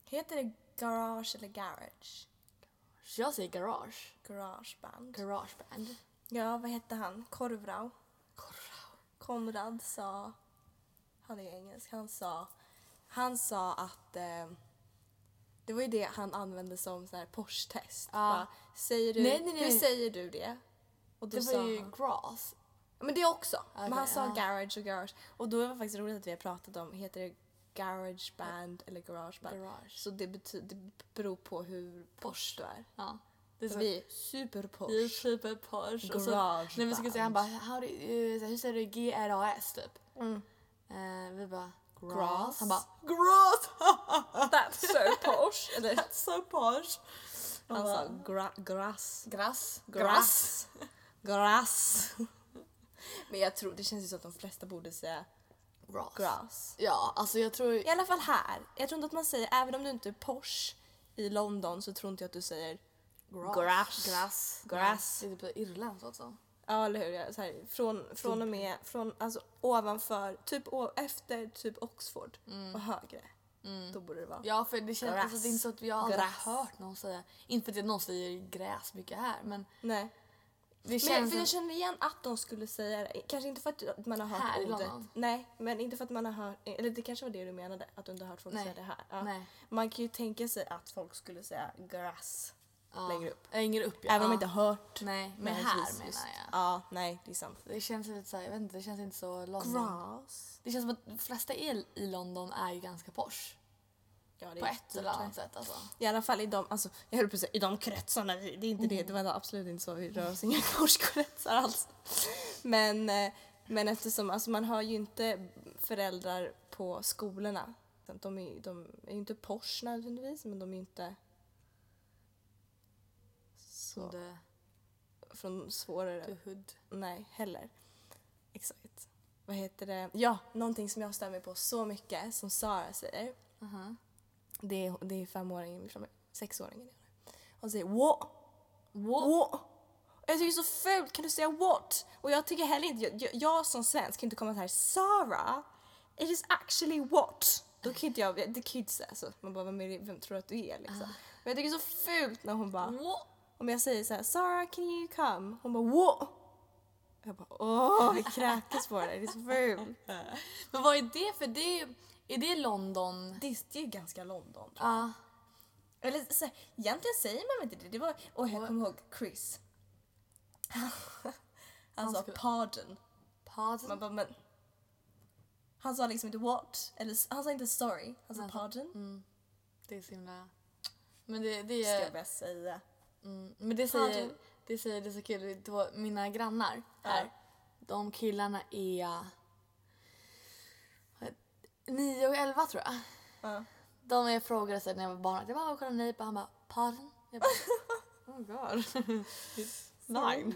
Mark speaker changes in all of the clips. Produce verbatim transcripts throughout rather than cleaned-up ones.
Speaker 1: Heter det garage eller garage?
Speaker 2: Jag säger garage.
Speaker 1: Garageband.
Speaker 2: Garageband.
Speaker 1: Ja, vad hette han? Korvrau.
Speaker 2: Korvrau.
Speaker 1: Konrad sa... Han är engelsk. Han sa... Han sa att... Eh, det var ju det han använde som så här Porsche-test.
Speaker 2: Ja.
Speaker 1: Bara, säger du,
Speaker 2: Nej, nej, nej.
Speaker 1: Hur säger du det? Och då
Speaker 2: Det
Speaker 1: sa
Speaker 2: var ju
Speaker 1: han,
Speaker 2: grass.
Speaker 1: men det också.
Speaker 2: Okej,
Speaker 1: men han sa
Speaker 2: ja.
Speaker 1: garage och garage. Och då var det faktiskt roligt att vi har pratat om, heter det garage band eller garage band?
Speaker 2: Garage.
Speaker 1: Så det, betyder, det beror på hur Porsche du är.
Speaker 2: Ja. Det är så.
Speaker 1: Vi är super Porsche.
Speaker 2: Vi är super Porsche. Och så,
Speaker 1: Garage
Speaker 2: när vi skulle säga, han
Speaker 1: band.
Speaker 2: bara, how do you, hur säger du G R A S typ?
Speaker 1: Mm.
Speaker 2: Eh, vi bara, grass.
Speaker 1: Grass.
Speaker 2: Han bara, grass!
Speaker 1: That's so Porsche. Eller,
Speaker 2: That's so Porsche.
Speaker 1: han sa gra, grass.
Speaker 2: Grass.
Speaker 1: Grass. Grass. Men jag tror, det känns ju som att de flesta borde säga
Speaker 2: Grass.
Speaker 1: grass.
Speaker 2: Ja, alltså jag tror...
Speaker 1: I alla fall här. Jag tror inte att man säger, även om du inte är Porsche i London så tror inte jag att du säger
Speaker 2: Grass.
Speaker 1: Grass.
Speaker 2: Grass.
Speaker 1: Grass.
Speaker 2: Det är typ Irland så också.
Speaker 1: ja, eller hur? Ja, så här, från, från och med, från, alltså ovanför, typ o- efter typ Oxford och högre. Då borde det vara.
Speaker 2: Ja, för det känns
Speaker 1: Grass.
Speaker 2: alltså, det är inte så att vi har aldrig
Speaker 1: Grass.
Speaker 2: hört någon säga, inte för att någon säger gräs mycket här, men
Speaker 1: Nej.
Speaker 2: det
Speaker 1: Men
Speaker 2: känns
Speaker 1: för jag
Speaker 2: som,
Speaker 1: känner igen att de skulle säga det. Kanske inte för att man har hört
Speaker 2: Här i
Speaker 1: ordet.
Speaker 2: London?
Speaker 1: Nej, men inte för att man har hört, eller det kanske var det du menade, att du inte har hört folk
Speaker 2: Nej.
Speaker 1: säga det här. Ja.
Speaker 2: nej.
Speaker 1: Man kan ju tänka sig att folk skulle säga grass
Speaker 2: Ja.
Speaker 1: längre upp.
Speaker 2: Längre upp, ja.
Speaker 1: Även om
Speaker 2: ja.
Speaker 1: de inte har hört.
Speaker 2: Nej, men här
Speaker 1: nödvändigtvis
Speaker 2: menar
Speaker 1: just-
Speaker 2: jag.
Speaker 1: Ja, nej, det är sant.
Speaker 2: Det känns lite så här, jag vet inte, det känns inte så London.
Speaker 1: Grass.
Speaker 2: Det känns som att de flesta el i London är ju ganska Porsche.
Speaker 1: Ja, det
Speaker 2: På
Speaker 1: är
Speaker 2: ett eller annat sätt alltså.
Speaker 1: I alla fall i de, alltså, jag höll på att säga, i de kretsarna, det är inte det, det var absolut inte så, vi rör oss inga korskretsar alls. Men, eh, men eftersom, alltså man har ju inte föräldrar på skolorna. De är, de är ju inte Porsche nödvändigtvis, men de är ju inte så,
Speaker 2: The,
Speaker 1: från svårare,
Speaker 2: the hood.
Speaker 1: nej, heller. Exakt. Vad heter det? Ja, någonting som jag stör mig på så mycket, som Sara säger.
Speaker 2: Uh-huh.
Speaker 1: Det är, det är femåringen från mig, sexåringen. Hon säger what?
Speaker 2: What?
Speaker 1: What? Jag tycker det är så fult, kan du säga what? Och jag tycker heller inte, jag, jag, jag som svensk kan inte komma så här, Sara, it is actually what? Då kan inte jag, det kan ju inte säga så. Man bara, vem, är det, vem tror att du är liksom? Men jag tycker det är så fult när hon bara,
Speaker 2: What?
Speaker 1: om jag säger så här, Sara, can you come? Hon bara, what? Jag bara, åh, vi kräkas på det, det är så fult.
Speaker 2: Men vad är det för, det är, är det London?
Speaker 1: Det, är- det är ju ganska London.
Speaker 2: Ja.
Speaker 1: Eller så här, egentligen säger man inte det. Det var, och jag kommer ihåg Chris. Han
Speaker 2: Han
Speaker 1: sa
Speaker 2: skulle-
Speaker 1: pardon.
Speaker 2: Pardon?
Speaker 1: Man bara, men... Han sa liksom inte what. Eller han sa inte sorry. Han sa
Speaker 2: Han sa-
Speaker 1: pardon.
Speaker 2: Mm. Det är så himla... Men det, det
Speaker 1: Ska jag
Speaker 2: är...
Speaker 1: börja säga.
Speaker 2: Mm, men det säger,
Speaker 1: Pardon.
Speaker 2: det säger det är så kul. Det var mina grannar här.
Speaker 1: Ja.
Speaker 2: De killarna är nio och elva tror jag.
Speaker 1: Ja.
Speaker 2: De är frågade sig när jag var barn. Jag bara, kolla nej. Han bara, pardon? Jag bara, oh god. Nine.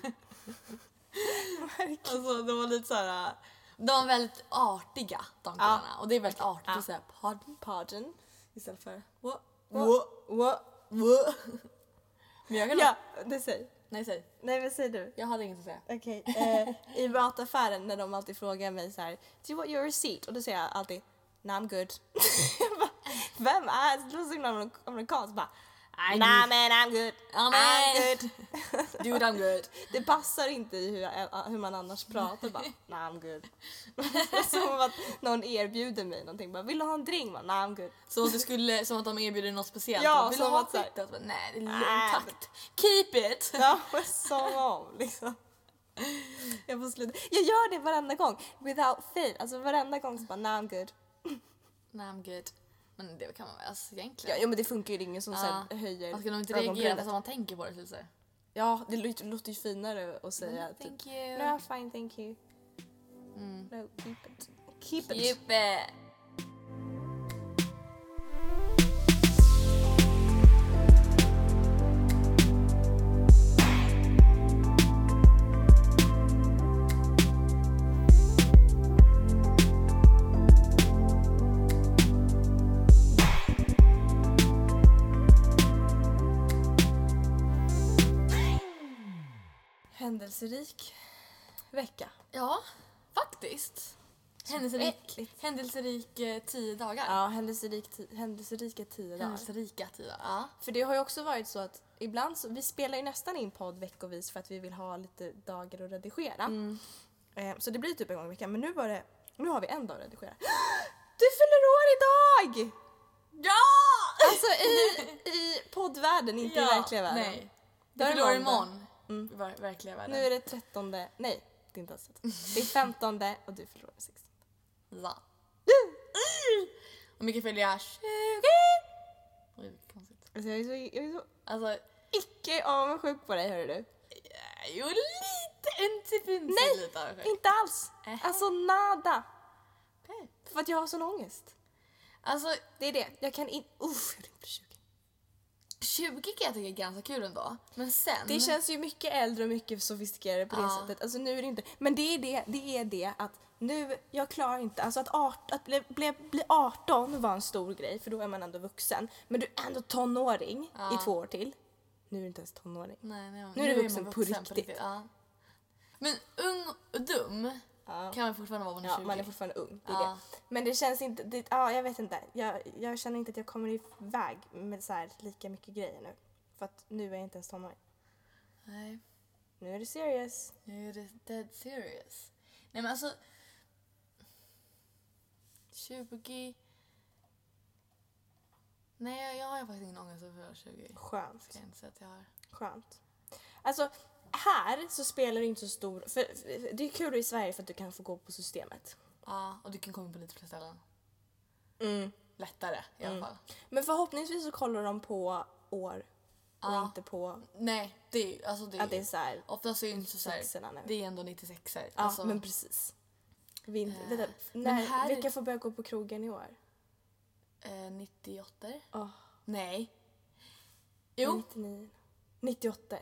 Speaker 2: Alltså det var lite så här. De var väldigt artiga de killarna. Och det är väldigt artigt
Speaker 1: Ja.
Speaker 2: att säga pardon.
Speaker 1: Pardon. Istället för what?
Speaker 2: What?
Speaker 1: What? What?
Speaker 2: Men jag kan
Speaker 1: Ja, det säger.
Speaker 2: Nej, säg.
Speaker 1: Nej, vad säger du?
Speaker 2: Jag hade inget att säga.
Speaker 1: Okej. Eh, I mataffären när de alltid frågar mig så här, do you want your receipt? Och då säger jag alltid, no I'm good. Jag bara, vem är det? Det låter så himla amerikanskt. Bara,
Speaker 2: I'm
Speaker 1: nah
Speaker 2: good.
Speaker 1: man, I'm good.
Speaker 2: I'm
Speaker 1: I'm good.
Speaker 2: Dude, I'm good.
Speaker 1: Det passar inte i hur, jag, hur man annars pratar. Bara, nah I'm good. Som att någon erbjuder mig någonting. Bara, vill du ha en drink? Bara, nah I'm good.
Speaker 2: Som att, du skulle, som att de erbjuder något speciellt.
Speaker 1: Ja,
Speaker 2: Bara, vill du
Speaker 1: som
Speaker 2: ha
Speaker 1: att så här-
Speaker 2: skit? Jag bara, nej, det är
Speaker 1: Nej,
Speaker 2: lugnt, tack. Keep it!
Speaker 1: Ja, men som om liksom. Jag får sluta. Jag gör det varenda gång. Without fail. Alltså varenda gång så bara, nah I'm good.
Speaker 2: Nej, I'm good. Men det kan man väl, alltså
Speaker 1: Ja,
Speaker 2: egentligen.
Speaker 1: ja men det funkar ju, det är ingen som
Speaker 2: Ja.
Speaker 1: sen höjer
Speaker 2: Man ska nog inte reagera
Speaker 1: ögonbrynet.
Speaker 2: fast man tänker på det. Så att säga.
Speaker 1: Ja, det låter, låter ju finare att säga
Speaker 2: Mm, thank
Speaker 1: typ,
Speaker 2: you.
Speaker 1: no fine thank you.
Speaker 2: Mm.
Speaker 1: No, keep it. Keep it.
Speaker 2: Keep it!
Speaker 1: Händelserik vecka.
Speaker 2: Ja, faktiskt. Händelserik,
Speaker 1: äckligt.
Speaker 2: händelserik eh, tio dagar.
Speaker 1: Ja, händelserik ti- händelserika tio dagar.
Speaker 2: Händelserika tio dagar. Ja.
Speaker 1: För det har ju också varit så att ibland så, vi spelar ju nästan in podd veckovis för att vi vill ha lite dagar att redigera.
Speaker 2: Mm.
Speaker 1: Eh, så det blir typ en gång i veckan. Men nu var det, nu har vi en dag att redigera. Du fyller år idag!
Speaker 2: Ja!
Speaker 1: Alltså i, i poddvärlden, inte i verkliga världen.
Speaker 2: Nej.
Speaker 1: Då
Speaker 2: Du
Speaker 1: är det
Speaker 2: fyller år
Speaker 1: måndag.
Speaker 2: imorgon.
Speaker 1: Mm.
Speaker 2: I ver- verkliga världen.
Speaker 1: Nu är det trettonde, nej det är inte alls trettonde. Det är femtonde och du fyller år sextonde.
Speaker 2: Ja. Och mycket fyller jag? tjugo. Oj, vilket konstigt.
Speaker 1: Alltså jag är så, jag är så
Speaker 2: Alltså,
Speaker 1: icke avundsjuk på dig, hör du.
Speaker 2: jo lite, inte finns
Speaker 1: Nej,
Speaker 2: lite avundsjuk.
Speaker 1: Inte alls.
Speaker 2: Äh.
Speaker 1: Alltså nada.
Speaker 2: Okej.
Speaker 1: För att jag har sån ångest.
Speaker 2: Alltså,
Speaker 1: Det är det. Jag kan inte... Uff, jag tänkte tjugo.
Speaker 2: tjugo kan jag tycka är ganska kul ändå. Men sen...
Speaker 1: Det känns ju mycket äldre och mycket sofistikerade på det
Speaker 2: Ja.
Speaker 1: sättet. Alltså nu är det inte... Men det är det, det är det att nu, jag klarar inte... Alltså att, art, att bli, bli, bli arton var en stor grej, för då är man ändå vuxen. Men du är ändå tonåring
Speaker 2: Ja.
Speaker 1: i två år till. Nu är du inte ens tonåring.
Speaker 2: Nej, nej,
Speaker 1: Nu är du
Speaker 2: man
Speaker 1: vuxen på riktigt.
Speaker 2: Ja. Men ung och dum
Speaker 1: Ja.
Speaker 2: kan man fortfarande vara när man är
Speaker 1: Ja,
Speaker 2: tjugo.
Speaker 1: man är fortfarande ung. Det är
Speaker 2: Ja.
Speaker 1: det. Men det känns inte... Det, ja, jag vet inte. Jag, jag känner inte att jag kommer iväg med så här lika mycket grejer nu. För att nu är jag inte ens tonåring.
Speaker 2: Nej,
Speaker 1: Nu är det serious.
Speaker 2: nu är det dead serious. Nej men alltså... tjugo... Nej, jag, jag har faktiskt ingen ångest över tjugo.
Speaker 1: Skönt.
Speaker 2: Ska jag inte säga att jag har.
Speaker 1: Skönt. Alltså, här så spelar det inte så stor... För, för det är kul i Sverige för att du kan få gå på systemet.
Speaker 2: Ja, och du kan komma på lite fler ställen.
Speaker 1: Mm.
Speaker 2: Lättare i alla
Speaker 1: Mm.
Speaker 2: fall.
Speaker 1: Men förhoppningsvis så kollar de på år och
Speaker 2: Ja.
Speaker 1: inte på
Speaker 2: Nej, det är ju... Alltså det är,
Speaker 1: att det är så här...
Speaker 2: oftast är det inte så här...
Speaker 1: sexorna nu.
Speaker 2: Det är ändå nittiosexor.
Speaker 1: Ja,
Speaker 2: alltså,
Speaker 1: men precis. Vi är inte,
Speaker 2: Eh,
Speaker 1: vänta,
Speaker 2: men
Speaker 1: när,
Speaker 2: här-
Speaker 1: vilka får börja gå på krogen i år?
Speaker 2: eh, nittioåtta?
Speaker 1: Oh,
Speaker 2: Nej. Jo.
Speaker 1: nittionio. nittioåtta.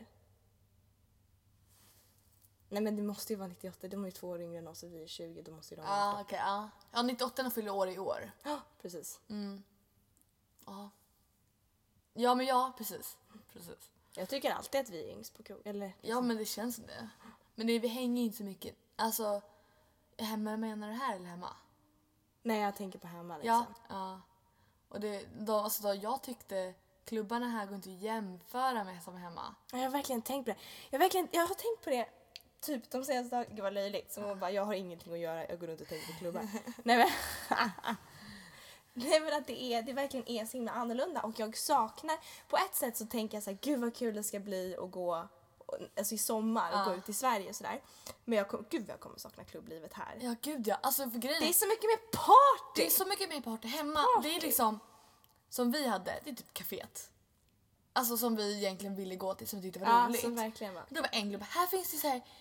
Speaker 1: Nej men det måste ju vara nittioåtta, de är ju två år yngre än oss och vi är tjugo, då måste ju de vara
Speaker 2: Ja, okej. ja. Ja, nittioåtta fyller år i år.
Speaker 1: Ja, precis.
Speaker 2: Mm. Ja. Ja, men ja, precis. Precis.
Speaker 1: Jag tycker alltid att vi är yngst på krog, eller?
Speaker 2: Ja, men det känns som det. Men det, vi hänger inte så mycket. Alltså, hemma, menar du här eller hemma?
Speaker 1: Nej, jag tänker på hemma liksom.
Speaker 2: Ja. Ja. Och det, då, alltså då, jag tyckte klubbarna här går inte att jämföra med som hemma.
Speaker 1: Ja, jag har verkligen tänkt på det. Jag, har verkligen, jag har tänkt på det typ de senaste dagarna. Gud vad löjligt. Som man bara, jag har ingenting att göra, jag går runt och tänker på klubbar. Nej men... Nej men att det, är, det verkligen är så himla annorlunda och jag saknar, på ett sätt så tänker jag så här, gud vad kul det ska bli att gå alltså i sommar och
Speaker 2: Ja.
Speaker 1: gå ut i Sverige och sådär. Men jag kom, gud vad jag kommer sakna klubblivet här.
Speaker 2: Ja, gud ja. Alltså, för grejen
Speaker 1: Det är så mycket mer party!
Speaker 2: det är så mycket mer party hemma.
Speaker 1: Party.
Speaker 2: Det är liksom, som vi hade, det är typ kaféet. Alltså som vi egentligen ville gå till, som vi tyckte var
Speaker 1: Ja,
Speaker 2: roligt.
Speaker 1: som verkligen var.
Speaker 2: Det var en klubb. Här finns det så här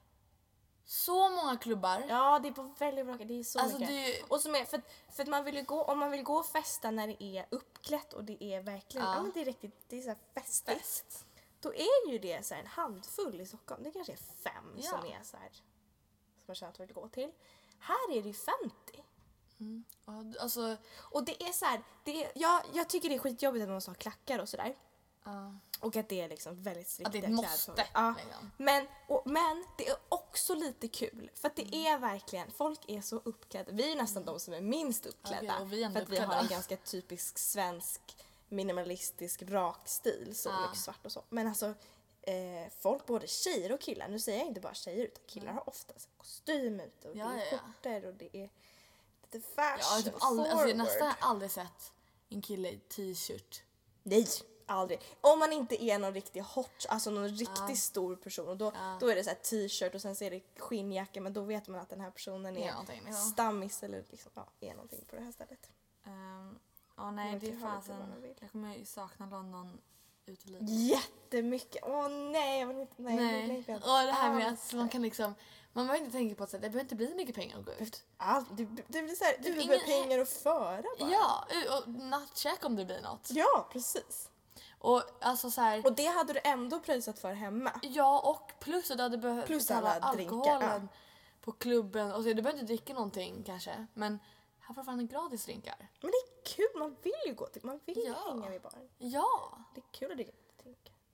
Speaker 2: så många klubbar.
Speaker 1: Ja, det är på väldigt bra, det är så
Speaker 2: Alltså,
Speaker 1: mycket.
Speaker 2: det-
Speaker 1: Och som är, för, att- för att man vill ju gå, om man vill gå och festa när det är uppklätt och det är verkligen,
Speaker 2: Ja.
Speaker 1: ja, men det är riktigt, det är så här festigt.
Speaker 2: Fest.
Speaker 1: Då är ju det så här en handfull i Stockholm. Det kanske är fem
Speaker 2: Ja.
Speaker 1: som är så här, som jag känner att jag vill gå till. Här är det ju femtio.
Speaker 2: Ja, alltså,
Speaker 1: Och det är så här, det är, jag, jag tycker det är skitjobbigt att man måste ha klackar och sådär.
Speaker 2: ja.
Speaker 1: Och att det är liksom väldigt strikta
Speaker 2: Att det är ett måste.
Speaker 1: klädfrågor. Ja.
Speaker 2: Liksom.
Speaker 1: Men, och, men det är också lite kul för att det
Speaker 2: Mm.
Speaker 1: är verkligen, folk är så uppklädda. Vi är ju nästan de som är minst uppklädda.
Speaker 2: Okej, och vi är ändå
Speaker 1: för att vi har
Speaker 2: uppklädda.
Speaker 1: en ganska typisk svensk minimalistisk rak stil, så
Speaker 2: Ja.
Speaker 1: mycket svart och så. Men alltså eh, folk, både tjejer och killar, nu säger jag inte bara tjejer utan killar har oftast kostym ute och
Speaker 2: Ja,
Speaker 1: det är
Speaker 2: ja, ja.
Speaker 1: skjortor och det är lite fashion
Speaker 2: Jag har typ aldrig, alltså, jag
Speaker 1: forward.
Speaker 2: nästan aldrig sett en kille i t-shirt.
Speaker 1: Nej, aldrig. Om man inte är någon riktig hot, alltså någon riktigt
Speaker 2: Ja.
Speaker 1: stor person och då,
Speaker 2: Ja.
Speaker 1: då är det så här t-shirt och sen så är det skinnjacka, men då vet man att den här personen
Speaker 2: Det är
Speaker 1: är
Speaker 2: någonting, liksom.
Speaker 1: stammis eller liksom, ja, är någonting på det här stället.
Speaker 2: Um, ja, nej,
Speaker 1: Man
Speaker 2: det är
Speaker 1: kan ha lite vad
Speaker 2: fasen.
Speaker 1: man vill.
Speaker 2: Jag kommer ju sakna London uteliv.
Speaker 1: Jättemycket! Åh nej, jag vill inte, nej. jag vill
Speaker 2: Nej.
Speaker 1: inte.
Speaker 2: Och det här med
Speaker 1: Allt.
Speaker 2: att man kan liksom, man behöver inte tänka på att så här, det behöver inte bli så mycket pengar att gå ut.
Speaker 1: Allt, det, det blir såhär,
Speaker 2: Det är
Speaker 1: Uber-pengar att föra bara.
Speaker 2: Ja, och nattkäk om det blir något.
Speaker 1: Ja, precis.
Speaker 2: Och alltså så här,
Speaker 1: Och det hade du ändå pröjsat för hemma.
Speaker 2: ja, och plus att du hade behövt
Speaker 1: Plus
Speaker 2: betala
Speaker 1: alla drinkar,
Speaker 2: alkoholen på klubben. Och så, du behöver inte dricka någonting kanske, men här får fan en gratis drinkar.
Speaker 1: Men det är kul, man vill ju gå till, man vill ju
Speaker 2: Ja.
Speaker 1: hänga vid baren.
Speaker 2: Ja,
Speaker 1: Det är kul att dricka drinkar.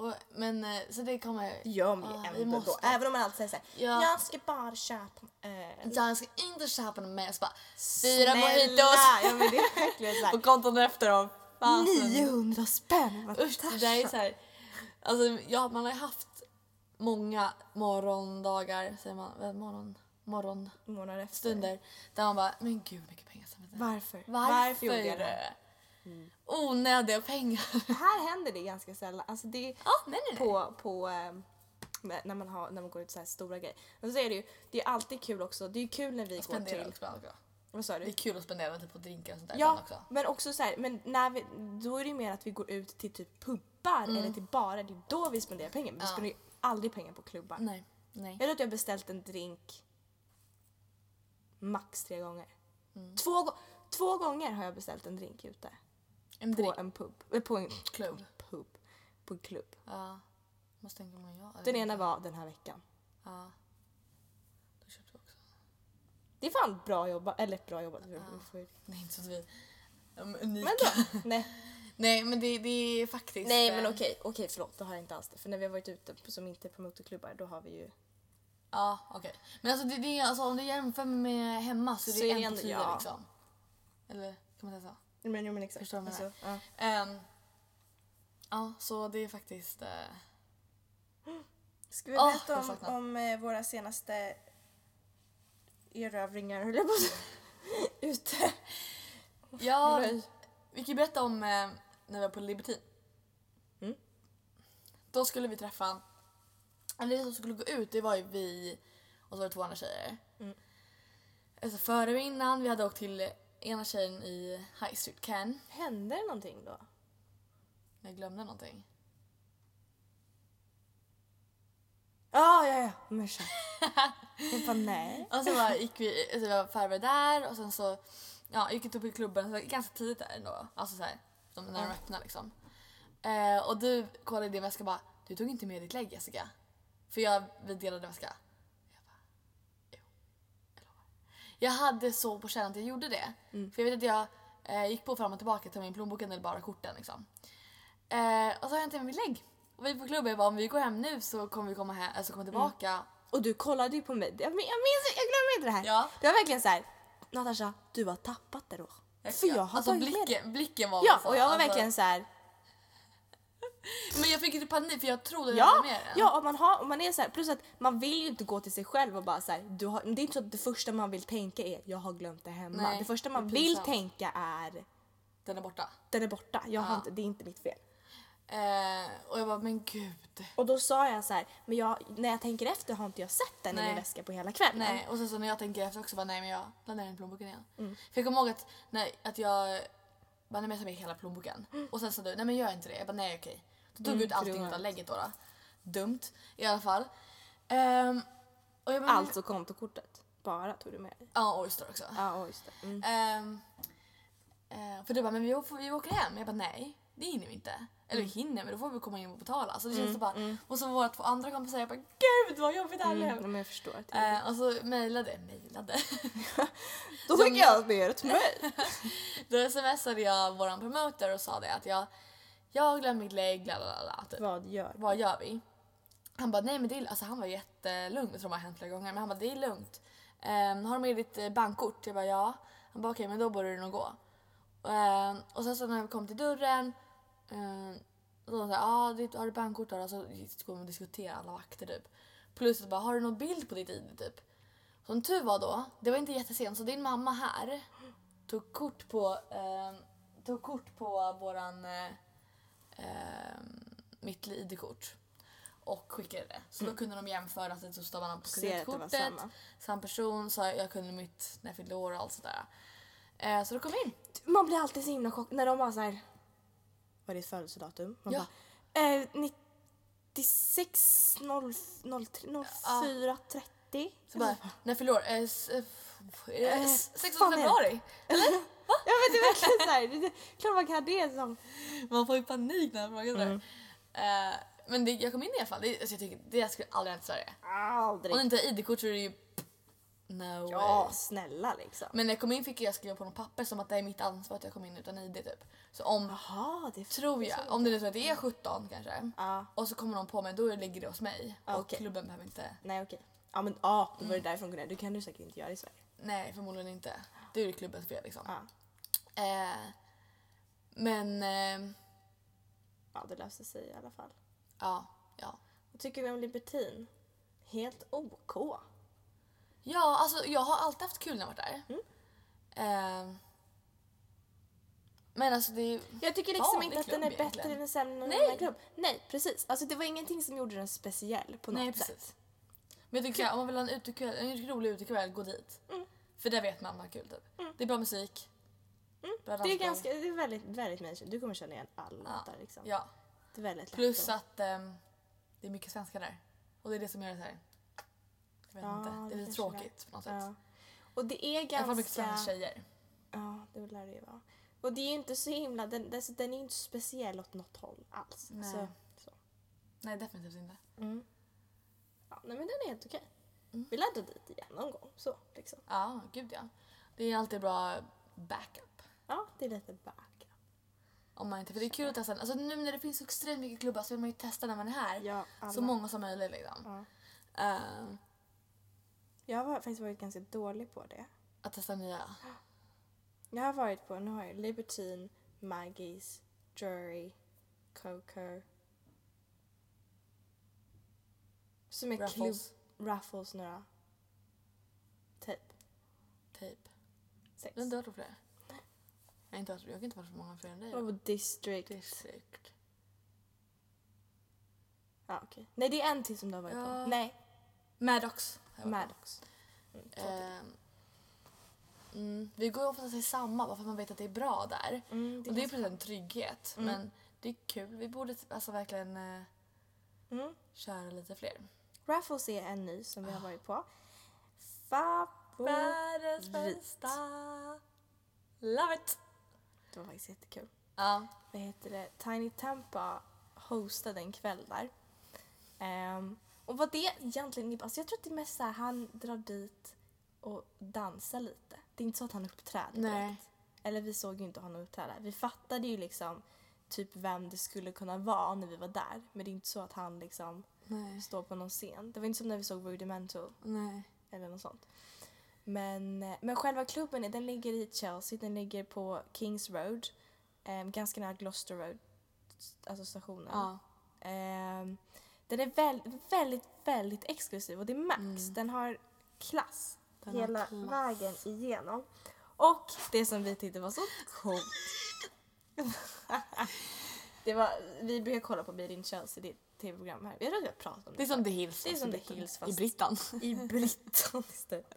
Speaker 2: Och, men eh, så det kommer...
Speaker 1: Det gör man ju
Speaker 2: ah,
Speaker 1: ändå
Speaker 2: måste.
Speaker 1: då. Även om man alltid säger såhär,
Speaker 2: Ja.
Speaker 1: jag ska bara köpa öl.
Speaker 2: Jag ska inte köpa något mer. Så bara, fyra mojitos.
Speaker 1: Ja men det är verkligen såhär.
Speaker 2: På konton efter dem.
Speaker 1: niohundra spänn.
Speaker 2: Usch, det är så här. Alltså, ja, man har ju haft många morgondagar, säger man, äh, morgon, morgon,
Speaker 1: Månader efter.
Speaker 2: stunder där man bara, men gud mycket pengar.
Speaker 1: Varför?
Speaker 2: Varför
Speaker 1: gjorde jag det?
Speaker 2: Mm. Onödiga pengar.
Speaker 1: Här händer det ganska sällan. Alltså det är
Speaker 2: Ja, nej, nej, nej.
Speaker 1: på, på ähm, när man har när man går ut så här stora grejer. Men så är det ju det är alltid kul också. Det är ju kul när vi går
Speaker 2: Spendera
Speaker 1: till.
Speaker 2: också, också.
Speaker 1: Vad sa
Speaker 2: Det är
Speaker 1: du?
Speaker 2: kul att spendera typ på drinkar och sånt där
Speaker 1: Ja,
Speaker 2: också.
Speaker 1: men också så här, men när vi, då är det ju mer att vi går ut till typ pubbar
Speaker 2: Mm.
Speaker 1: eller till barer. Det är då vi spenderar pengar. Men vi
Speaker 2: Ja.
Speaker 1: spenderar ju aldrig pengar på klubbar.
Speaker 2: Nej, nej.
Speaker 1: Jag tror att jag har beställt en drink max tre gånger.
Speaker 2: Mm.
Speaker 1: Två, gå- två gånger har jag beställt en drink ute.
Speaker 2: En
Speaker 1: På
Speaker 2: drink.
Speaker 1: en pub. eh, På en
Speaker 2: Klubb.
Speaker 1: pub. På en klubb.
Speaker 2: Ja. Måste tänka om jag.
Speaker 1: Den ena var den här veckan.
Speaker 2: Ja. Då köpte vi också.
Speaker 1: Det är fan bra jobbat. Eller bra jobbat. Vi får ju-
Speaker 2: Nej, inte så att vi... De är unika.
Speaker 1: Men då? Nej.
Speaker 2: Nej, men det, det är faktiskt...
Speaker 1: Nej
Speaker 2: eh,
Speaker 1: men okej, okej förlåt. Då har jag inte alls det. För när vi har varit ute på- som inte är på motorklubbar då har vi ju...
Speaker 2: Ja, okej. Men alltså, det, det är, alltså om du jämför med hemma så,
Speaker 1: Så
Speaker 2: det
Speaker 1: är
Speaker 2: är
Speaker 1: det
Speaker 2: en
Speaker 1: ändå-
Speaker 2: på tio
Speaker 1: ja.
Speaker 2: liksom. Eller kan man säga så?
Speaker 1: Men, jo, men exakt.
Speaker 2: Förstår du vad jag
Speaker 1: Alltså, ja.
Speaker 2: Ehm, ja, så det är faktiskt... eh,
Speaker 1: Ska vi
Speaker 2: Åh,
Speaker 1: berätta
Speaker 2: jag
Speaker 1: om,
Speaker 2: saknar.
Speaker 1: om eh, våra senaste erövringar, höll jag på att säga. Ute.
Speaker 2: Ja,
Speaker 1: Röj.
Speaker 2: vi kan ju berätta om eh, när vi var på Libertin.
Speaker 1: Mm.
Speaker 2: Då skulle vi träffa... Eller det som skulle gå ut, det var ju vi och så var det två andra tjejer.
Speaker 1: Mm.
Speaker 2: Alltså före och innan, vi hade åkt till ena tjejen i High Street Ken.
Speaker 1: Hände det någonting då?
Speaker 2: Jag glömde någonting.
Speaker 1: Ah, ja, ja, men så. Jag bara nej.
Speaker 2: Och så bara gick vi, alltså vi var färre där och sen så ja, gick vi upp i klubben, så var det ganska tidigt där ändå. Alltså såhär, när de
Speaker 1: Ja.
Speaker 2: öppnade liksom. Eh, och du kollade i din väska och bara, du tog inte med ditt lägg Jessica. För jag, vi delade väska. Jag bara, jo, jag lovar. Jag hade så på känn att jag gjorde det.
Speaker 1: Mm.
Speaker 2: För jag vet att jag eh, gick på fram och tillbaka till min plånboken eller bara korten liksom. Eh, och så har jag inte med mitt lägg. Och vi på klubben, jag bara, om vi går hem nu så kommer vi komma, hem, alltså komma tillbaka.
Speaker 1: Och du kollade ju på mig. Jag, min- jag minns, jag glömmer inte det här.
Speaker 2: Ja.
Speaker 1: Det var verkligen så här. Natasha, du har tappat det då. För jag har
Speaker 2: alltså
Speaker 1: tagit med det.
Speaker 2: blicken, blicken var
Speaker 1: Ja,
Speaker 2: så,
Speaker 1: och jag var
Speaker 2: alltså,
Speaker 1: verkligen så här.
Speaker 2: Men jag fick lite panik för jag trodde att
Speaker 1: Ja,
Speaker 2: jag hade med den.
Speaker 1: ja, och man har, och man är så här, plus att man vill ju inte gå till sig själv och bara så här, du har, det är inte så att det första man vill tänka är jag har glömt det hemma.
Speaker 2: Nej,
Speaker 1: det första
Speaker 2: det
Speaker 1: man
Speaker 2: är
Speaker 1: vill
Speaker 2: pinsamt.
Speaker 1: tänka är
Speaker 2: Den är borta.
Speaker 1: den är borta. Jag har
Speaker 2: Ja.
Speaker 1: inte, det är inte mitt fel.
Speaker 2: Eh, och jag bara, men gud.
Speaker 1: Och då sa jag så här, men jag, när jag tänker efter har inte jag sett den i
Speaker 2: Nej.
Speaker 1: min väska på hela kvällen.
Speaker 2: Nej, och sen så när jag tänker efter också bara, nej men jag la ner den i plånboken igen.
Speaker 1: Mm.
Speaker 2: För jag kommer ihåg att, när, att jag bara, nej men jag tar med hela plånboken. Och sen sa du, nej men gör inte det. Jag bara, nej okej. Då tog
Speaker 1: Mm,
Speaker 2: vi ut
Speaker 1: för det
Speaker 2: allting
Speaker 1: var
Speaker 2: utan
Speaker 1: allt.
Speaker 2: lägget då, då. Dumt i alla fall. Ehm, och jag bara,
Speaker 1: Alltså kontokortet. Bara tog du med dig.
Speaker 2: Ja, och Oyster också.
Speaker 1: Ja, oj, just det. Mm.
Speaker 2: Ehm, eh, för du bara, men vi, å- vi åker hem. Jag bara, nej, det hinner vi inte. Eller vi hinner, men då får vi komma in och betala. Så det känns
Speaker 1: Mm,
Speaker 2: det bara,
Speaker 1: mm.
Speaker 2: och så våra två andra kompisar, jag bara, gud vad jobbigt det här
Speaker 1: Mm,
Speaker 2: blev.
Speaker 1: ja, men jag förstår. att det-
Speaker 2: Eh, och så mejlade, mejlade.
Speaker 1: Då fick jag med ett mejl.
Speaker 2: Då smsade jag våran promoter och sa det att jag, jag har glömt mitt lägg, lalala, typ.
Speaker 1: Vad gör?
Speaker 2: Vad gör vi? Han bara, nej men det är, alltså han var jättelugn, jag tror det har hänt flera gånger, men han bara, det är lugnt. Um, har du med ditt eh, bankkort? Jag bara, ja. Han bara, okej, men då borde du nog gå. Ehm, och sen så när vi kom till dörren, um, då sa han, ja, ditt- har du bankkort då? Alltså, så kommer vi diskutera alla vakter typ. Plus att bara, har du någon bild på ditt I D typ? Som tur var då, det var inte jättesent, så din mamma här tog kort på, ehm, tog kort på våran, eh, ehm, mitt I D-kort. Och skickade det. Så då kunde de jämföra att så stavade man på
Speaker 1: Ser att det var
Speaker 2: kreditkortet.
Speaker 1: samma.
Speaker 2: Samma person, så jag kunde mitt när jag fyllde år och allt sådär. Eh, så då kom jag in.
Speaker 1: Man blir alltid så himla chockad när de bara så här. Vad är ditt födelsedatum? Man
Speaker 2: Ja.
Speaker 1: bara, eh, nittiosex noll fyra trettio.
Speaker 2: Så bara, när jag fyllde år? Eh, s- eh, f- eh,
Speaker 1: Eh,
Speaker 2: s- sextonde
Speaker 1: fan är det?
Speaker 2: februari.
Speaker 1: Ja men det är verkligen så här. Det är klart man kan ha det som.
Speaker 2: Man får ju panik när man frågar sådär.
Speaker 1: Mm.
Speaker 2: Eh, men det, jag kom in i alla fall. Det, alltså jag tycker, det skulle aldrig hänt i Sverige.
Speaker 1: Aldrig.
Speaker 2: Om du inte har I D-kort så är det ju No
Speaker 1: Ja,
Speaker 2: way.
Speaker 1: snälla liksom.
Speaker 2: Men när jag kom in fick jag skriva på något papper som att det är mitt ansvar att jag kom in utan I D typ. Så om,
Speaker 1: Jaha, det
Speaker 2: tror jag, om det är så att det är sjutton kanske.
Speaker 1: Ja.
Speaker 2: Och så kommer någon på mig, då ligger det hos mig.
Speaker 1: Ja,
Speaker 2: och
Speaker 1: okej.
Speaker 2: klubben behöver inte...
Speaker 1: Nej okej. Ja men ja, då var det därifrån kunde du kan du säkert inte göra i Sverige.
Speaker 2: Nej, förmodligen inte. Det är ju klubbens fel liksom.
Speaker 1: Ja.
Speaker 2: Eh, men... Eh,
Speaker 1: Ja, det löste sig i alla fall.
Speaker 2: ja, ja.
Speaker 1: Vad tycker vi om Libertine? Helt OK.
Speaker 2: Ja, alltså jag har alltid haft kul när jag varit där.
Speaker 1: Mm.
Speaker 2: Eh, men alltså det är...
Speaker 1: Jag tycker liksom
Speaker 2: Vanlig
Speaker 1: inte att
Speaker 2: klubb
Speaker 1: den är bättre
Speaker 2: egentligen.
Speaker 1: eller sämre än någon
Speaker 2: Nej.
Speaker 1: annan klubb. Nej, precis. Alltså det var ingenting som gjorde den speciell på något
Speaker 2: Nej,
Speaker 1: sätt.
Speaker 2: precis. Men jag tycker om man vill ha en, utekväll, en rolig utekväll, gå dit.
Speaker 1: Mm.
Speaker 2: För där vet man vad kul typ.
Speaker 1: Mm.
Speaker 2: Det är bra musik.
Speaker 1: Mm.
Speaker 2: Bra
Speaker 1: Det är
Speaker 2: dansgolv.
Speaker 1: ganska, det är väldigt, väldigt mainstream. Du kommer känna igen alla
Speaker 2: Ja.
Speaker 1: där liksom.
Speaker 2: Ja.
Speaker 1: Det är väldigt lätt
Speaker 2: Plus
Speaker 1: att-
Speaker 2: att ehm, det är mycket svenskar där. Och det är det som gör det så här. Jag vet
Speaker 1: Ja,
Speaker 2: inte. Det är
Speaker 1: det
Speaker 2: lite
Speaker 1: kanske
Speaker 2: tråkigt på något sätt.
Speaker 1: Ja. Och det är
Speaker 2: I alla fall mycket
Speaker 1: ganska...
Speaker 2: svenska tjejer.
Speaker 1: Ja, det lär det ju vara. Och det är ju inte så himla... Den, den, den är ju inte speciell åt något håll alls.
Speaker 2: Nej.
Speaker 1: Så, så.
Speaker 2: Nej, definitivt inte.
Speaker 1: Mm. Ja, nej men den är helt okej.
Speaker 2: Mm.
Speaker 1: Vi lär dra dit igen någon gång. Så, liksom.
Speaker 2: Ja, gud ja. Det är alltid bra backup.
Speaker 1: Ja, det är lite backup.
Speaker 2: Om man inte, för det är kul att testa. Alltså nu när det finns så extremt mycket klubbar så vill man ju testa när man är här.
Speaker 1: Ja, alla.
Speaker 2: Så många som möjligt liksom.
Speaker 1: Ja.
Speaker 2: Ehm,
Speaker 1: Jag har faktiskt varit ganska dålig på det.
Speaker 2: att testa nya.
Speaker 1: Jag har varit på, nu har jag Libertine, Maggie's, Jury, Coker. Som är klubb...
Speaker 2: Ruffles,
Speaker 1: Ruffles några. Typ.
Speaker 2: typ.
Speaker 1: Sex.
Speaker 2: Du har inte varit på fler? Jag har inte varit, jag har inte varit så många fler än dig.
Speaker 1: Jag var på District.
Speaker 2: District.
Speaker 1: Ja, okej. Nej, det är en till som du har varit
Speaker 2: Ja.
Speaker 1: på. Nej,
Speaker 2: Maddox. har jag varit på.
Speaker 1: Maddox. Mm, två till.
Speaker 2: Ehm, mm, vi går ofta till samma bara för att man vet att det är bra där.
Speaker 1: Mm,
Speaker 2: Och det är
Speaker 1: ganska-
Speaker 2: precis en trygghet.
Speaker 1: Mm.
Speaker 2: Men det är kul. Vi borde typ alltså verkligen eh,
Speaker 1: Mm.
Speaker 2: köra lite fler.
Speaker 1: Raffles är en ny som vi har varit på. Favorit.
Speaker 2: Världens bästa. Love it.
Speaker 1: Det var faktiskt jättekul.
Speaker 2: Ja.
Speaker 1: Vad heter det? Tiny Tampa hostade en kväll där. Ehm, och vad det egentligen... Alltså jag tror att det är mest så här, han drar dit och dansar lite. Det är inte så att han uppträder
Speaker 2: Nej.
Speaker 1: direkt. Eller vi såg ju inte honom uppträda. Vi fattade ju liksom typ vem det skulle kunna vara när vi var där. Men det är inte så att han liksom
Speaker 2: Nej.
Speaker 1: står på någon scen. Det var inte som när vi såg Rudimental
Speaker 2: Nej.
Speaker 1: eller något sånt. Men, eh, men själva klubben, den ligger i Chelsea. Den ligger på Kings Road. Eh, ganska nära Gloucester Road. Alltså stationen.
Speaker 2: Ja.
Speaker 1: Ehm, den är väl, väldigt, väldigt exklusiv och det märks.
Speaker 2: Mm.
Speaker 1: Den har klass
Speaker 2: Den har
Speaker 1: hela
Speaker 2: klass.
Speaker 1: vägen igenom. Och det som vi tyckte var så coolt. det var, vi brukar kolla på Made in Chelsea, det är ett tv-program här. Jag tror att vi har pratat om det.
Speaker 2: Det är som The Hills.
Speaker 1: Det är
Speaker 2: fast
Speaker 1: som
Speaker 2: i
Speaker 1: The
Speaker 2: Brittan.
Speaker 1: Hills, fast-
Speaker 2: I Brittan.
Speaker 1: I Brittan istället.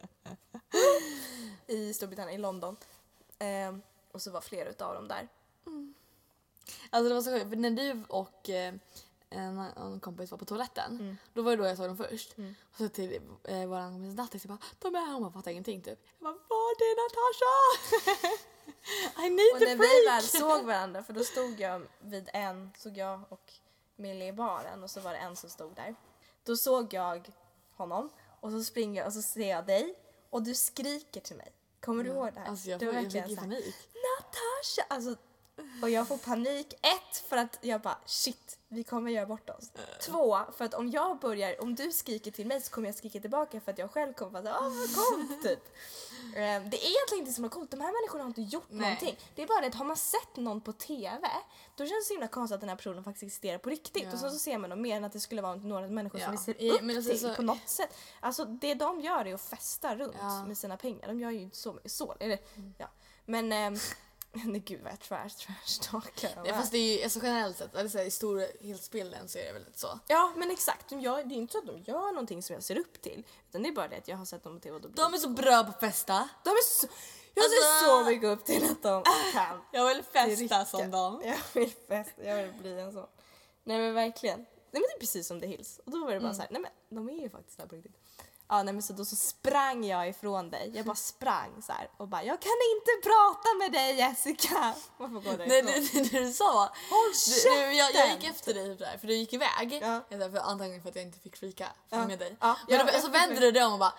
Speaker 1: I Storbritannien, i London. Ehm, och så var flera utav dem där.
Speaker 2: Alltså det var så sjukt, för när du och eh, en, en kompis var på toaletten,
Speaker 1: Mm.
Speaker 2: då var det då jag såg dem först.
Speaker 1: Mm.
Speaker 2: Och så till eh, våran kompis Nattis, jag bara, de är här, hon bara fattar ingenting typ. Jag bara, var är Natasha? I need
Speaker 1: Och
Speaker 2: the
Speaker 1: när vi väl
Speaker 2: freak!
Speaker 1: såg varandra, för då stod jag vid en, såg jag och Millie i baren och så var det en som stod där. Då såg jag honom och så springer jag och så ser jag dig och du skriker till mig. Kommer du ihåg det här?
Speaker 2: Alltså jag,
Speaker 1: det
Speaker 2: får,
Speaker 1: var
Speaker 2: jag fick
Speaker 1: verkligen
Speaker 2: ju
Speaker 1: så här,
Speaker 2: panik.
Speaker 1: Natasha! Alltså, och jag får panik. Ett, för att jag bara shit, vi kommer göra bort oss. Två, för att om jag börjar, om du skriker till mig så kommer jag skrika tillbaka för att jag själv kommer vara såhär, åh vad coolt typ. Ehm, det är egentligen inte så himla coolt, de här människorna har inte gjort
Speaker 2: Nej.
Speaker 1: någonting. Det är bara det att har man sett någon på tv, då känns det så himla konstigt att den här personen faktiskt existerar på riktigt.
Speaker 2: Ja.
Speaker 1: Och så, så ser man dem mer än att det skulle vara några människor som
Speaker 2: Ja.
Speaker 1: vi ser
Speaker 2: I-
Speaker 1: upp
Speaker 2: men alltså
Speaker 1: till
Speaker 2: så-
Speaker 1: på något sätt. Alltså det de gör är att festa runt
Speaker 2: Ja.
Speaker 1: med sina pengar. De gör ju inte så mycket så. Eller, ja. Men, ehm, nej gud vad jag trash, trash talkar.
Speaker 2: Ja, fast det är ju alltså, generellt sett, eller så här, i storhetsbilden så är det väl lite så.
Speaker 1: Ja, men exakt. De gör, det är inte så att de gör någonting som jag ser upp till. Utan det är bara det att jag har sett dem på tv och då blir
Speaker 2: De är så bra på att festa.
Speaker 1: de är så... Jag ser
Speaker 2: Alltså-
Speaker 1: så mycket upp till att de kan.
Speaker 2: Jag vill
Speaker 1: dricka.
Speaker 2: festa som dem.
Speaker 1: Jag vill festa, jag vill bli en sån. Nej men verkligen. Nej men det är precis som The Hills. Och då var det bara
Speaker 2: Mm.
Speaker 1: så här, nej men de är ju faktiskt där på riktigt. Ja nej men så då så sprang jag ifrån dig. Jag bara sprang så här och bara, jag kan inte prata med dig Jessica. Man får gå
Speaker 2: Nej,
Speaker 1: därifrån.
Speaker 2: det, det du sa.
Speaker 1: Håll
Speaker 2: Du, du, jag, jag
Speaker 1: käften!
Speaker 2: gick efter dig där, för du gick iväg.
Speaker 1: Ja.
Speaker 2: Jag sa, för antagligen för att jag inte fick freaka
Speaker 1: Ja.
Speaker 2: med dig.
Speaker 1: Ja,
Speaker 2: Men
Speaker 1: jag-
Speaker 2: då,
Speaker 1: jag
Speaker 2: så
Speaker 1: fick-
Speaker 2: vände du dig om och bara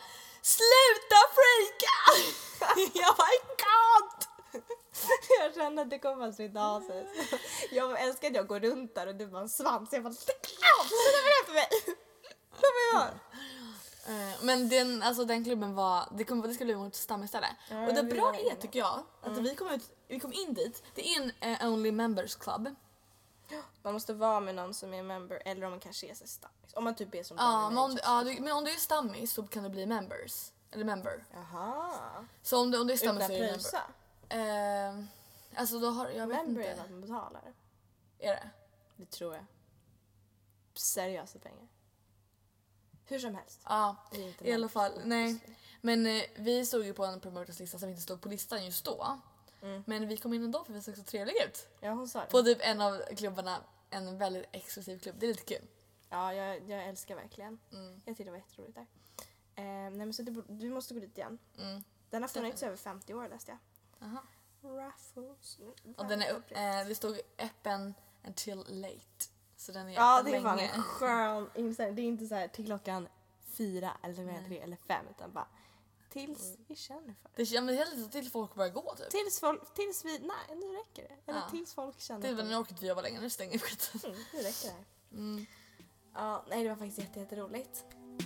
Speaker 2: sluta freaka! Jag bara, I can't!
Speaker 1: Jag kände att det kommer att smitta av sig. Jag älskar att jag går runt där och du bara en svans. Jag bara, sluta för mig! Vad jag gör?
Speaker 2: Uh, men den, alltså, den klubben var, det, kom, det skulle bli vårt stamistället.
Speaker 1: Ja,
Speaker 2: och det
Speaker 1: vi
Speaker 2: bra
Speaker 1: var
Speaker 2: är
Speaker 1: inne.
Speaker 2: tycker jag att
Speaker 1: Mm.
Speaker 2: vi, kom ut, vi kom in dit. Det är en uh, only members club.
Speaker 1: Man måste vara med någon som är member eller om man kanske är sig stammis. Om man typ är som
Speaker 2: Ja,
Speaker 1: Donny
Speaker 2: men om, du,
Speaker 1: Majors.
Speaker 2: ja du, men om du är stammis så kan du bli members. Eller member.
Speaker 1: Jaha.
Speaker 2: Så om du, om du är
Speaker 1: Utan
Speaker 2: stammis så är du member.
Speaker 1: pröjsa.
Speaker 2: Uh, alltså då har, jag vet
Speaker 1: Member är
Speaker 2: inte.
Speaker 1: att man betalar.
Speaker 2: Är det?
Speaker 1: Det tror jag. Seriösa pengar. Hur som helst.
Speaker 2: Ja,
Speaker 1: Det är inte
Speaker 2: i alla
Speaker 1: members.
Speaker 2: fall. Nej. Men eh, vi stod ju på en promoters lista som inte stod på listan just då.
Speaker 1: Mm.
Speaker 2: Men vi kom in ändå för vi såg så trevliga ut.
Speaker 1: Ja, hon sa det.
Speaker 2: På typ en av klubbarna, en väldigt exklusiv klubb. Det är lite kul.
Speaker 1: Ja, jag, jag älskar verkligen.
Speaker 2: Mm.
Speaker 1: Jag tyckte det var jätteroligt där. Eh, nej men så du, du måste gå dit igen.
Speaker 2: Mm.
Speaker 1: Den har funnits över femtio år läste jag.
Speaker 2: Aha.
Speaker 1: Raffles.
Speaker 2: Och den är upp, eh, det stod öppen until late. Så den är
Speaker 1: Ja,
Speaker 2: öppen
Speaker 1: det är fan
Speaker 2: länge.
Speaker 1: en skön inställning. Det är inte så här till klockan fyra eller
Speaker 2: Nej.
Speaker 1: tre eller fem utan bara tills vi känner för det.
Speaker 2: Det känns helt lite till folk börjar gå typ.
Speaker 1: Tills, folk, tills vi, nej nu räcker det. Eller
Speaker 2: Ja.
Speaker 1: tills folk känner
Speaker 2: Det är
Speaker 1: för
Speaker 2: väl
Speaker 1: det.
Speaker 2: när orkar vi jobba längre, nu stänger vi skiten.
Speaker 1: Mm, nu räcker det här.
Speaker 2: Mm.
Speaker 1: Ja, nej det var faktiskt jätte, jätteroligt.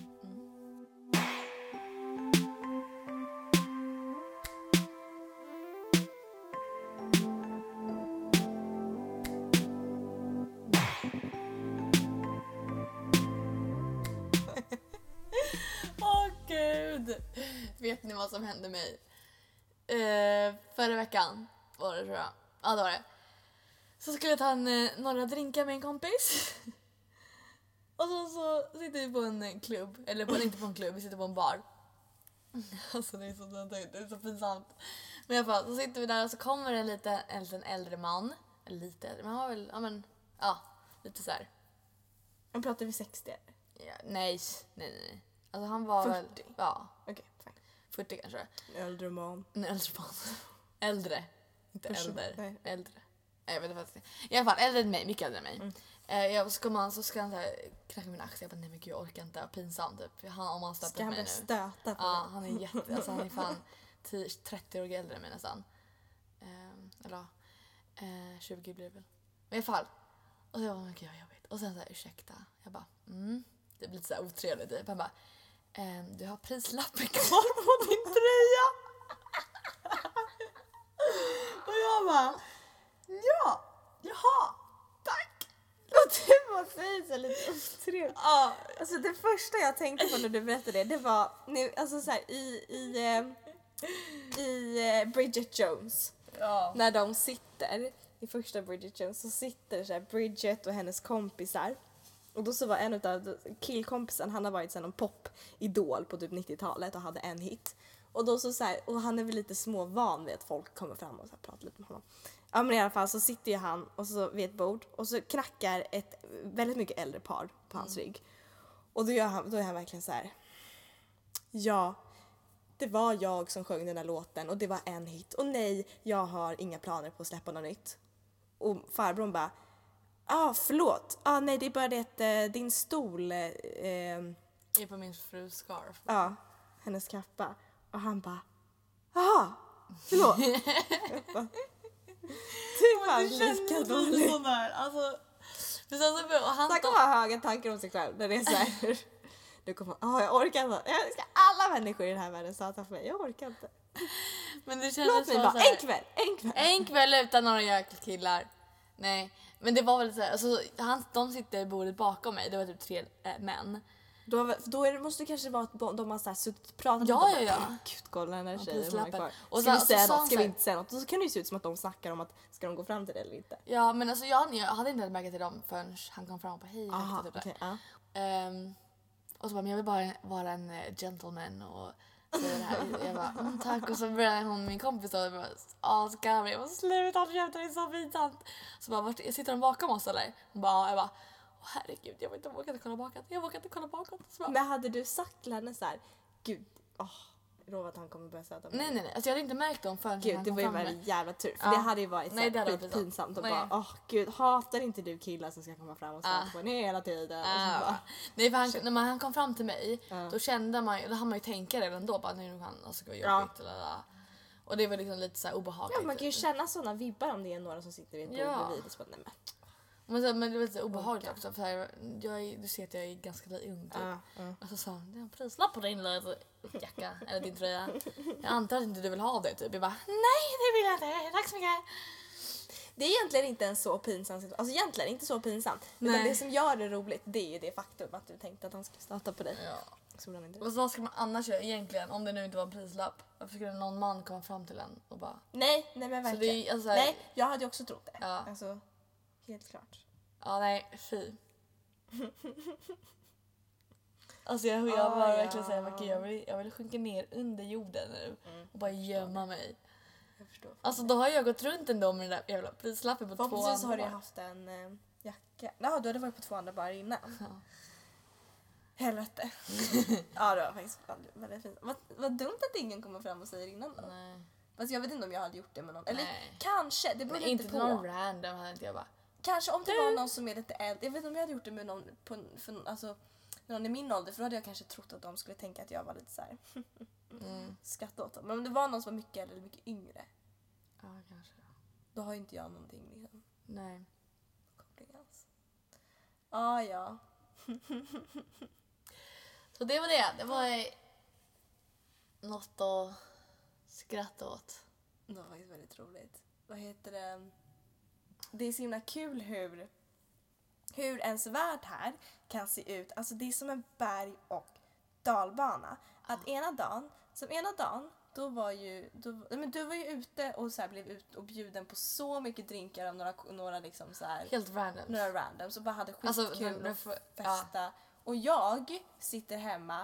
Speaker 2: Åh gud! Vet ni vad som hände mig? Eh, förra veckan var det tror jag. Ja det var det. Så skulle jag ta en, eh, några drinkar med en kompis. Och så, så sitter vi på en eh, klubb. Eller på, inte på en klubb, vi sitter på en bar. Alltså det är så, det är så pinsamt. Men i alla fall, så sitter vi där och så kommer en lite, en liten äldre man. Eller lite äldre, men han var väl, ja men, ja, lite så här.
Speaker 1: Men pratar vi sextio?
Speaker 2: Ja, nej, nej, nej. Alltså han var väl,
Speaker 1: fyrtio?
Speaker 2: ja,
Speaker 1: Okej, fine.
Speaker 2: fyrtio kanske.
Speaker 1: En äldre man.
Speaker 2: En äldre man. Äldre. Inte
Speaker 1: Person-
Speaker 2: äldre.
Speaker 1: nej.
Speaker 2: Äldre. Nej, jag vet inte vad I alla fall, äldre än mig. Mycket äldre än mig.
Speaker 1: Mm.
Speaker 2: Eh, jag, så, man, så ska han så här, knacka min axel. Jag bara, nej men gud jag orkar inte. Pinsamt typ. Han, om han stöter
Speaker 1: Ska han
Speaker 2: mig
Speaker 1: börja
Speaker 2: nu.
Speaker 1: stöta på
Speaker 2: Ja,
Speaker 1: mig?
Speaker 2: han är jätte, alltså han är fan tio, trettio år äldre än mig nästan. Eh, eller eh, tjugo blir det väl. Men i alla fall. Och så jag bara, men gud vad jobbigt. Och sen så här, ursäkta. Jag bara, mm. Det blir lite så här otrevligt typ. Han bara, ehm, du har prislappen kvar på din tröja. Och jag bara, ja, jaha, tack.
Speaker 1: Och du måste säga så lite otrevligt.
Speaker 2: Ja,
Speaker 1: Alltså det första jag tänkte på när du berättade det, det var nu, alltså så här, i, i, eh, i eh, Bridget Jones.
Speaker 2: ja.
Speaker 1: När de sitter, i första Bridget Jones, så sitter så här Bridget och hennes kompisar. Och då så var en av killkompisen, han har varit så här någon pop-idol på typ nittiotalet och hade en hit. Och då så, så här, och han är väl lite småvan vid att folk kommer fram och så här pratar lite med honom. Ja men i alla fall så sitter ju han och så vid ett bord och så knackar ett väldigt mycket äldre par på hans rygg. Och då, gör han, då är han verkligen så här. Ja, det var jag som sjöng den här låten och det var en hit. Och nej, jag har inga planer på att släppa något nytt. Och farbrorn bara, ah förlåt, ah nej det är bara det att eh, din stol, eh, eh,
Speaker 2: är på min frus scarf.
Speaker 1: ja, hennes kappa. Och han bara, aha, förlåt. Jag bara, det är fan lika dåligt.
Speaker 2: Sådär, alltså. För sen så började, och han
Speaker 1: Snacka om att ha höga tankar om sig själv. När det är så här, du kommer, ah jag orkar inte. Jag ska alla människor i den här världen satan för mig. Jag orkar inte.
Speaker 2: men det
Speaker 1: Låt
Speaker 2: kändes
Speaker 1: mig
Speaker 2: så
Speaker 1: bara,
Speaker 2: här,
Speaker 1: en kväll, en kväll.
Speaker 2: en kväll utan några jäkla killar. Nej, men det var väl så här, alltså, han, de sitter i bordet bakom mig. Det var typ tre äh, män.
Speaker 1: Då, då är det, måste det kanske vara att de, de har så här suttit och pratat
Speaker 2: Ja,
Speaker 1: lite och
Speaker 2: ja,
Speaker 1: bara,
Speaker 2: ja.
Speaker 1: Gud, kolla den här
Speaker 2: Ja,
Speaker 1: tjejen hon är
Speaker 2: prislappen.
Speaker 1: kvar.
Speaker 2: Och
Speaker 1: Ska
Speaker 2: så-
Speaker 1: vi
Speaker 2: och
Speaker 1: säga
Speaker 2: så sa
Speaker 1: något?
Speaker 2: han
Speaker 1: Ska
Speaker 2: så
Speaker 1: vi
Speaker 2: här-
Speaker 1: inte säga något? Och så kan det ju se ut som att de snackar om att ska de gå fram till det eller inte.
Speaker 2: Ja, men alltså jag, jag hade inte märkt till dem förrän han kom fram på hej.
Speaker 1: Aha,
Speaker 2: typ
Speaker 1: okej, ja.
Speaker 2: Ehm, och så bara, men jag vill bara vara en eh, gentleman och säga det här. Jag bara, mm, tack. Och så började hon, min kompis, och bara, asgarrig. Jag bara, sluta, håll käften, det är så pinsamt. Så bara, vart, sitter de bakom oss eller? Hon bara, ja. Jag bara, åh herregud, jag, vet, jag vågar inte kolla bakåt. Jag vågar inte kolla bakåt. Så bara,
Speaker 1: Men hade du sagt till henne så här, gud, åh, lova att han kommer börja söta mig.
Speaker 2: Nej nej nej, alltså jag hade inte märkt dem förrän
Speaker 1: Gud,
Speaker 2: han
Speaker 1: det
Speaker 2: kom
Speaker 1: var ju
Speaker 2: fram med.
Speaker 1: väldigt jävla tur. För
Speaker 2: Ja.
Speaker 1: det hade ju varit
Speaker 2: Nej, det hade
Speaker 1: så
Speaker 2: varit
Speaker 1: pinsamt och
Speaker 2: Nej.
Speaker 1: bara, åh gud, hatar inte du killar som ska komma fram och söta
Speaker 2: Ja.
Speaker 1: på en hela tiden? Och så
Speaker 2: Ah.
Speaker 1: bara,
Speaker 2: Nej för han, när man, han kom fram till mig
Speaker 1: Ja.
Speaker 2: då kände man ju, då hann man ju tänka redan då bara nu han alltså gå
Speaker 1: Ja.
Speaker 2: jobbigt eller där. Och det var liksom lite så här obehagligt.
Speaker 1: ja, man kan ju känna sådana vibbar om det är några som sitter vid ett bord
Speaker 2: Ja.
Speaker 1: bredvid och så bara, nej men.
Speaker 2: Men, så, men det var lite obehagligt
Speaker 1: Orka.
Speaker 2: också för här, jag är, du ser att jag är ganska ung typ.
Speaker 1: Ja, ja.
Speaker 2: Och så sa han, det är en prislapp på din jacka eller din tröja. Jag antar att inte du vill ha det typ. Jag bara, nej det vill jag inte, tack så mycket.
Speaker 1: Det är egentligen inte en så pinsam situation. Alltså egentligen inte så pinsamt. Utan
Speaker 2: Nej.
Speaker 1: det som gör det roligt, det är ju det faktum att du tänkte att han skulle starta på dig.
Speaker 2: Ja.
Speaker 1: Så han inte.
Speaker 2: Och vad ska man annars göra egentligen om det nu inte var en prislapp? Varför skulle någon man komma fram till en och bara...
Speaker 1: Nej, nej men
Speaker 2: Så
Speaker 1: verkligen.
Speaker 2: det är, alltså,
Speaker 1: Nej, jag hade ju också trott det.
Speaker 2: Ja.
Speaker 1: Alltså, helt klart.
Speaker 2: Ja, nej, fy. Alltså jag, jag
Speaker 1: Ah,
Speaker 2: bara
Speaker 1: ja.
Speaker 2: verkligen säga att jag vill, jag vill sjunka ner under jorden nu
Speaker 1: Mm.
Speaker 2: och bara gömma mig.
Speaker 1: Jag förstår.
Speaker 2: Alltså då har jag gått runt ändå med den där jävla prislappen på två
Speaker 1: Förhoppningsvis har du
Speaker 2: andra.
Speaker 1: haft en eh, jacka. Ja, du hade varit på två andra bara innan.
Speaker 2: Ja.
Speaker 1: Helvete. Ja, det var faktiskt väldigt, väldigt fint. Vad, vad dumt att ingen kommer fram och säger innan då.
Speaker 2: Nej.
Speaker 1: Fast jag vet inte om jag hade gjort det med någon. Eller
Speaker 2: Nej.
Speaker 1: kanske, det beror
Speaker 2: Men
Speaker 1: lite
Speaker 2: inte
Speaker 1: på.
Speaker 2: någon random hade inte jag bara.
Speaker 1: Kanske om det var någon som är lite äldre. Jag vet inte om jag hade gjort det med någon, på, för, alltså, någon i min ålder. För då hade jag kanske trott att de skulle tänka att jag var lite så här
Speaker 2: Mm.
Speaker 1: skratta åt dem. Men om det var någon som var mycket äldre eller mycket yngre.
Speaker 2: Ja, kanske.
Speaker 1: Då har ju inte jag någonting liksom.
Speaker 2: Nej.
Speaker 1: Koppling alls. Ah, ja.
Speaker 2: Så det var det. Det var eh, något att skratta åt.
Speaker 1: Det var faktiskt väldigt roligt. Vad heter det? Det är så himla kul hur, hur ens värld här kan se ut. Alltså det är som en berg- och dalbana. Att ena dagen, som ena dagen, då var ju, då, men du var ju ute och så här blev ut och bjuden på så mycket drinkar av några, några liksom så här,
Speaker 2: Helt random.
Speaker 1: några randoms och bara hade skitkul
Speaker 2: Alltså, den- den
Speaker 1: och
Speaker 2: får-
Speaker 1: festa. Och jag sitter hemma,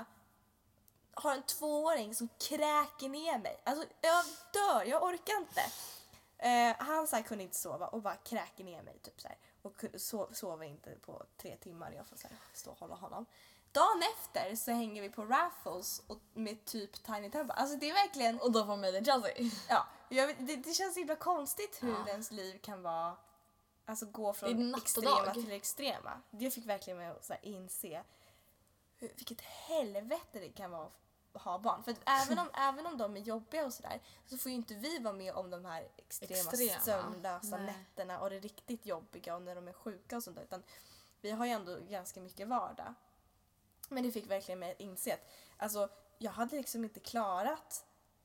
Speaker 1: har en tvååring som kräker ner mig. Alltså jag dör, jag orkar inte. Eh, han så här, kunde inte sova och bara kräker ner mig typ så här. Och kunde sov, sova inte på tre timmar. Jag får så här, stå och hålla honom. Dagen efter så hänger vi på Raffles och med typ Tiny Temple. Alltså det är verkligen,
Speaker 2: Och då får Made in Chelsea.
Speaker 1: ja, jag, vet- det, det känns så himla konstigt hur
Speaker 2: Ja.
Speaker 1: ens liv kan vara, alltså gå
Speaker 2: Det är
Speaker 1: från
Speaker 2: natt och
Speaker 1: extrema
Speaker 2: dag.
Speaker 1: till extrema. Det fick verkligen mig att så här, inse hur, vilket helvete det kan vara att ha barn. För att även om, även om de är jobbiga och sådär så får ju inte vi vara med om de här extrema,
Speaker 2: Extrema.
Speaker 1: sömnlösa
Speaker 2: Nej.
Speaker 1: nätterna och det riktigt jobbiga och när de är sjuka och sånt där. Utan vi har ju ändå ganska mycket vardag. Men det fick verkligen mig att inse att alltså, jag hade liksom inte klarat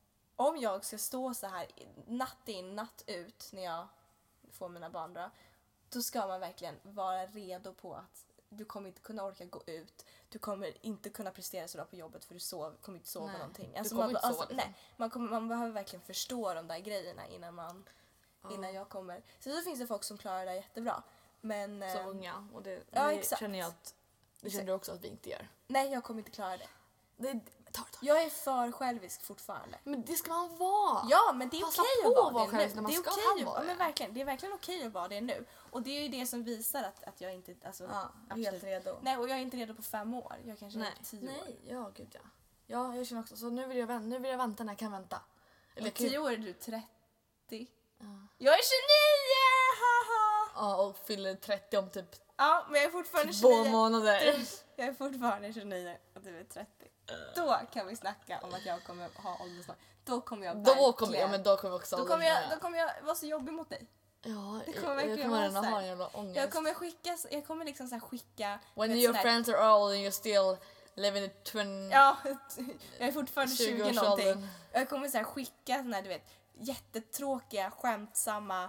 Speaker 1: om jag ska stå så här natt in, natt ut när jag får mina barn då, då ska man verkligen vara redo på att du kommer inte kunna orka gå ut. Du kommer inte kunna prestera så bra på jobbet för du sov, kommer inte sova
Speaker 2: Nej,
Speaker 1: någonting.
Speaker 2: du
Speaker 1: Alltså,
Speaker 2: kommer
Speaker 1: man,
Speaker 2: inte sova,
Speaker 1: alltså,
Speaker 2: liksom.
Speaker 1: nej, man, kommer, man behöver verkligen förstå de där grejerna innan, man,
Speaker 2: Ja.
Speaker 1: innan jag kommer. Så då finns det folk som klarar det jättebra. Men
Speaker 2: Så
Speaker 1: eh,
Speaker 2: unga. Och det,
Speaker 1: ja,
Speaker 2: det
Speaker 1: exakt.
Speaker 2: känner jag att det känner du också att vi inte gör.
Speaker 1: nej, jag kommer inte klara det.
Speaker 2: Det, ta, ta.
Speaker 1: Jag är för självisk fortfarande.
Speaker 2: Men det ska man vara.
Speaker 1: Ja, men det är
Speaker 2: Passa
Speaker 1: okej
Speaker 2: på
Speaker 1: att vara
Speaker 2: att vara
Speaker 1: det
Speaker 2: självisk
Speaker 1: nu.
Speaker 2: när man
Speaker 1: Det är
Speaker 2: ska
Speaker 1: okej att-
Speaker 2: vara
Speaker 1: ja,
Speaker 2: det.
Speaker 1: men verkligen, det är verkligen okej att vara det nu. Och det är ju det som visar att, att jag inte alltså,
Speaker 2: Ja,
Speaker 1: absolut.
Speaker 2: helt redo.
Speaker 1: Nej, och jag är inte redo på fem år. Jag kanske
Speaker 2: Nej.
Speaker 1: är tio år.
Speaker 2: Nej, ja gud ja. Ja, jag känner också så. Nu vill jag vänta, nu vill jag vänta när jag kan vänta. Eller
Speaker 1: Om
Speaker 2: jag kan ju-
Speaker 1: tio år är du trettio.
Speaker 2: Ja.
Speaker 1: Jag är tjugonio! Haha!
Speaker 2: Ja, och fyller trettio om typ
Speaker 1: Ja, men jag är fortfarande
Speaker 2: två
Speaker 1: tjugonio.
Speaker 2: månader.
Speaker 1: Du, jag är fortfarande tjugonio och du är trettio. Då kan vi snacka om att jag kommer ha åldersnoll. Då kommer jag
Speaker 2: Då
Speaker 1: verkligen...
Speaker 2: kommer jag, men då kommer jag också
Speaker 1: då kommer jag, då kommer jag vara så jobbig mot dig.
Speaker 2: Ja,
Speaker 1: det
Speaker 2: jag,
Speaker 1: kommer
Speaker 2: jag
Speaker 1: verkligen
Speaker 2: kommer
Speaker 1: vara
Speaker 2: redan
Speaker 1: så här.
Speaker 2: ha en jävla ångest.
Speaker 1: Jag kommer skicka, jag kommer liksom så här skicka...
Speaker 2: When
Speaker 1: vet,
Speaker 2: your
Speaker 1: sån här-
Speaker 2: friends are old and you're still living in twenty...
Speaker 1: Ja, jag är fortfarande tjugo
Speaker 2: tjugoårsåldern.
Speaker 1: någonting. Jag kommer så här skicka såna här, du vet, jättetråkiga, skämtsamma,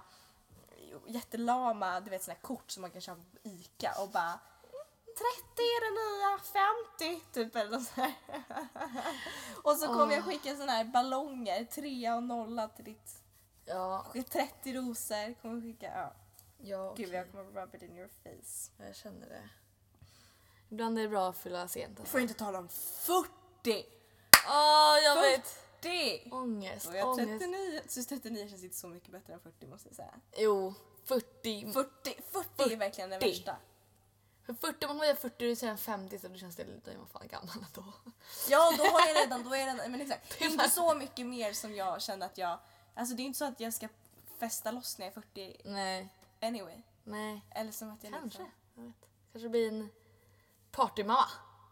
Speaker 1: jättelama, du vet, såna här kort som man kan köpa på Ica och bara trettio är det nya femtio typ eller något så här. Och så kommer jag skicka såna här ballonger, trea och nolla till ditt
Speaker 2: Ja,
Speaker 1: trettio rosor kommer jag skicka. Ja.
Speaker 2: ja
Speaker 1: Gud,
Speaker 2: okej.
Speaker 1: jag kommer rub it in your face.
Speaker 2: Jag känner det. Ibland är det bra att fylla sent.
Speaker 1: Du
Speaker 2: Alltså.
Speaker 1: får inte tala om fyrtio!
Speaker 2: Åh, jag vet!
Speaker 1: fyrtio!
Speaker 2: Ångest,
Speaker 1: Då är jag
Speaker 2: ångest.
Speaker 1: trettionio. Så trettionio känns inte så mycket bättre än fyrtio måste jag säga.
Speaker 2: Jo, fyrtio.
Speaker 1: fyrtio, fyrtio är verkligen det
Speaker 2: fyrtio.
Speaker 1: värsta.
Speaker 2: För fyrtio, om man är fyrtio och sen femtio så då känns det lite, jag var fan gammal ändå.
Speaker 1: Ja, då har jag redan, då är jag redan, men exakt. Det är inte så mycket mer som jag känner att jag, alltså det är inte så att jag ska festa loss när jag är fyrtio
Speaker 2: Nej.
Speaker 1: anyway.
Speaker 2: Nej.
Speaker 1: Eller som att jag
Speaker 2: Kanske.
Speaker 1: liksom,
Speaker 2: Jag vet. Kanske blir en partymamma.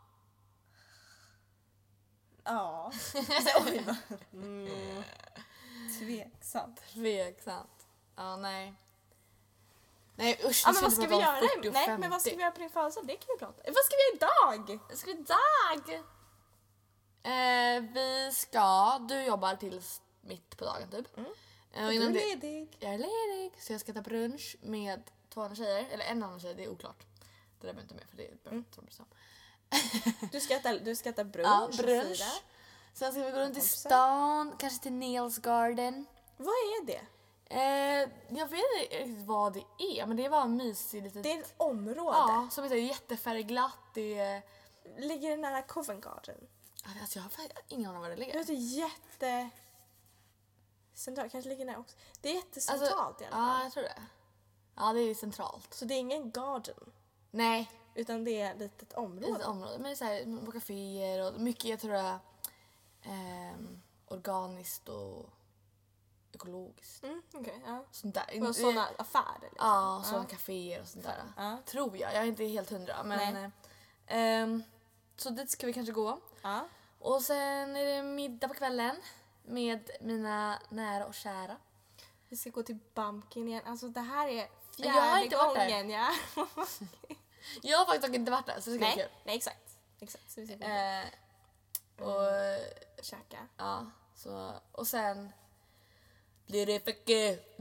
Speaker 1: ja. Så, oj då. Mm. Tveksamt.
Speaker 2: Tveksamt. Ja, nej. Nej usch,
Speaker 1: Ja,
Speaker 2: vi
Speaker 1: men vad
Speaker 2: ska
Speaker 1: ska
Speaker 2: inte
Speaker 1: vi
Speaker 2: prata om
Speaker 1: göra?
Speaker 2: fyrtio och
Speaker 1: Nej,
Speaker 2: femtio.
Speaker 1: men vad ska vi göra på din födelsedag? Det kan vi prata om. Vad ska vi göra idag?
Speaker 2: Vad ska vi idag? Eh, vi ska, du jobbar tills mitt på dagen typ.
Speaker 1: Mm.
Speaker 2: Eh,
Speaker 1: Du
Speaker 2: innan
Speaker 1: är
Speaker 2: det-
Speaker 1: ledig.
Speaker 2: Jag är ledig så jag ska ta brunch med två andra tjejer. Eller en annan tjej, det är oklart. Det där behöver jag inte med för det är
Speaker 1: Mm.
Speaker 2: bra. Mm.
Speaker 1: Du ska äta, du ska äta brunch,
Speaker 2: Ja,
Speaker 1: och
Speaker 2: brunch.
Speaker 1: fira.
Speaker 2: Sen ska vi gå runt i
Speaker 1: Kompisar.
Speaker 2: stan, kanske till Neils Garden.
Speaker 1: Vad är det?
Speaker 2: Eh, jag vet inte riktigt vad det är, men det var en mysig litet...
Speaker 1: Det är ett område.
Speaker 2: Ja, som är så jättefärgglatt. Det är...
Speaker 1: Ligger det nära Covent Garden?
Speaker 2: Alltså, jag har faktiskt ingen aning om var det
Speaker 1: Det
Speaker 2: ligger.
Speaker 1: låter jätte... Centralt, kanske ligger nära också. Det är jättecentralt i alla fall.
Speaker 2: Ja, jag tror det. Ja, det är centralt.
Speaker 1: Så det är ingen garden,
Speaker 2: Nej,
Speaker 1: utan det är ett litet
Speaker 2: det är
Speaker 1: område.
Speaker 2: ett område. Men det är så här, på kaféer och mycket, jag tror jag, ehm, organiskt och ekologiskt.
Speaker 1: Mm, okej, ja.
Speaker 2: Sånt där.
Speaker 1: Och sådana affärer liksom.
Speaker 2: Ja, sådana kaféer och sånt där.
Speaker 1: Ja.
Speaker 2: Tror jag. Jag är inte helt hundra. Men,
Speaker 1: Nej.
Speaker 2: ehm, så dit ska vi kanske gå.
Speaker 1: Ja.
Speaker 2: Och sen är det middag på kvällen med mina nära och kära.
Speaker 1: Vi ska gå till Bumpkin igen. Alltså det här är
Speaker 2: Jag har
Speaker 1: fjärde
Speaker 2: inte varit där.
Speaker 1: gången jag är.
Speaker 2: Jag har faktiskt inte varit där så det ska bli
Speaker 1: Nej,
Speaker 2: kul.
Speaker 1: nej exakt. Exakt. Så vi ska gå
Speaker 2: Eh, och
Speaker 1: och käka.
Speaker 2: ja, så och sen blir det mycket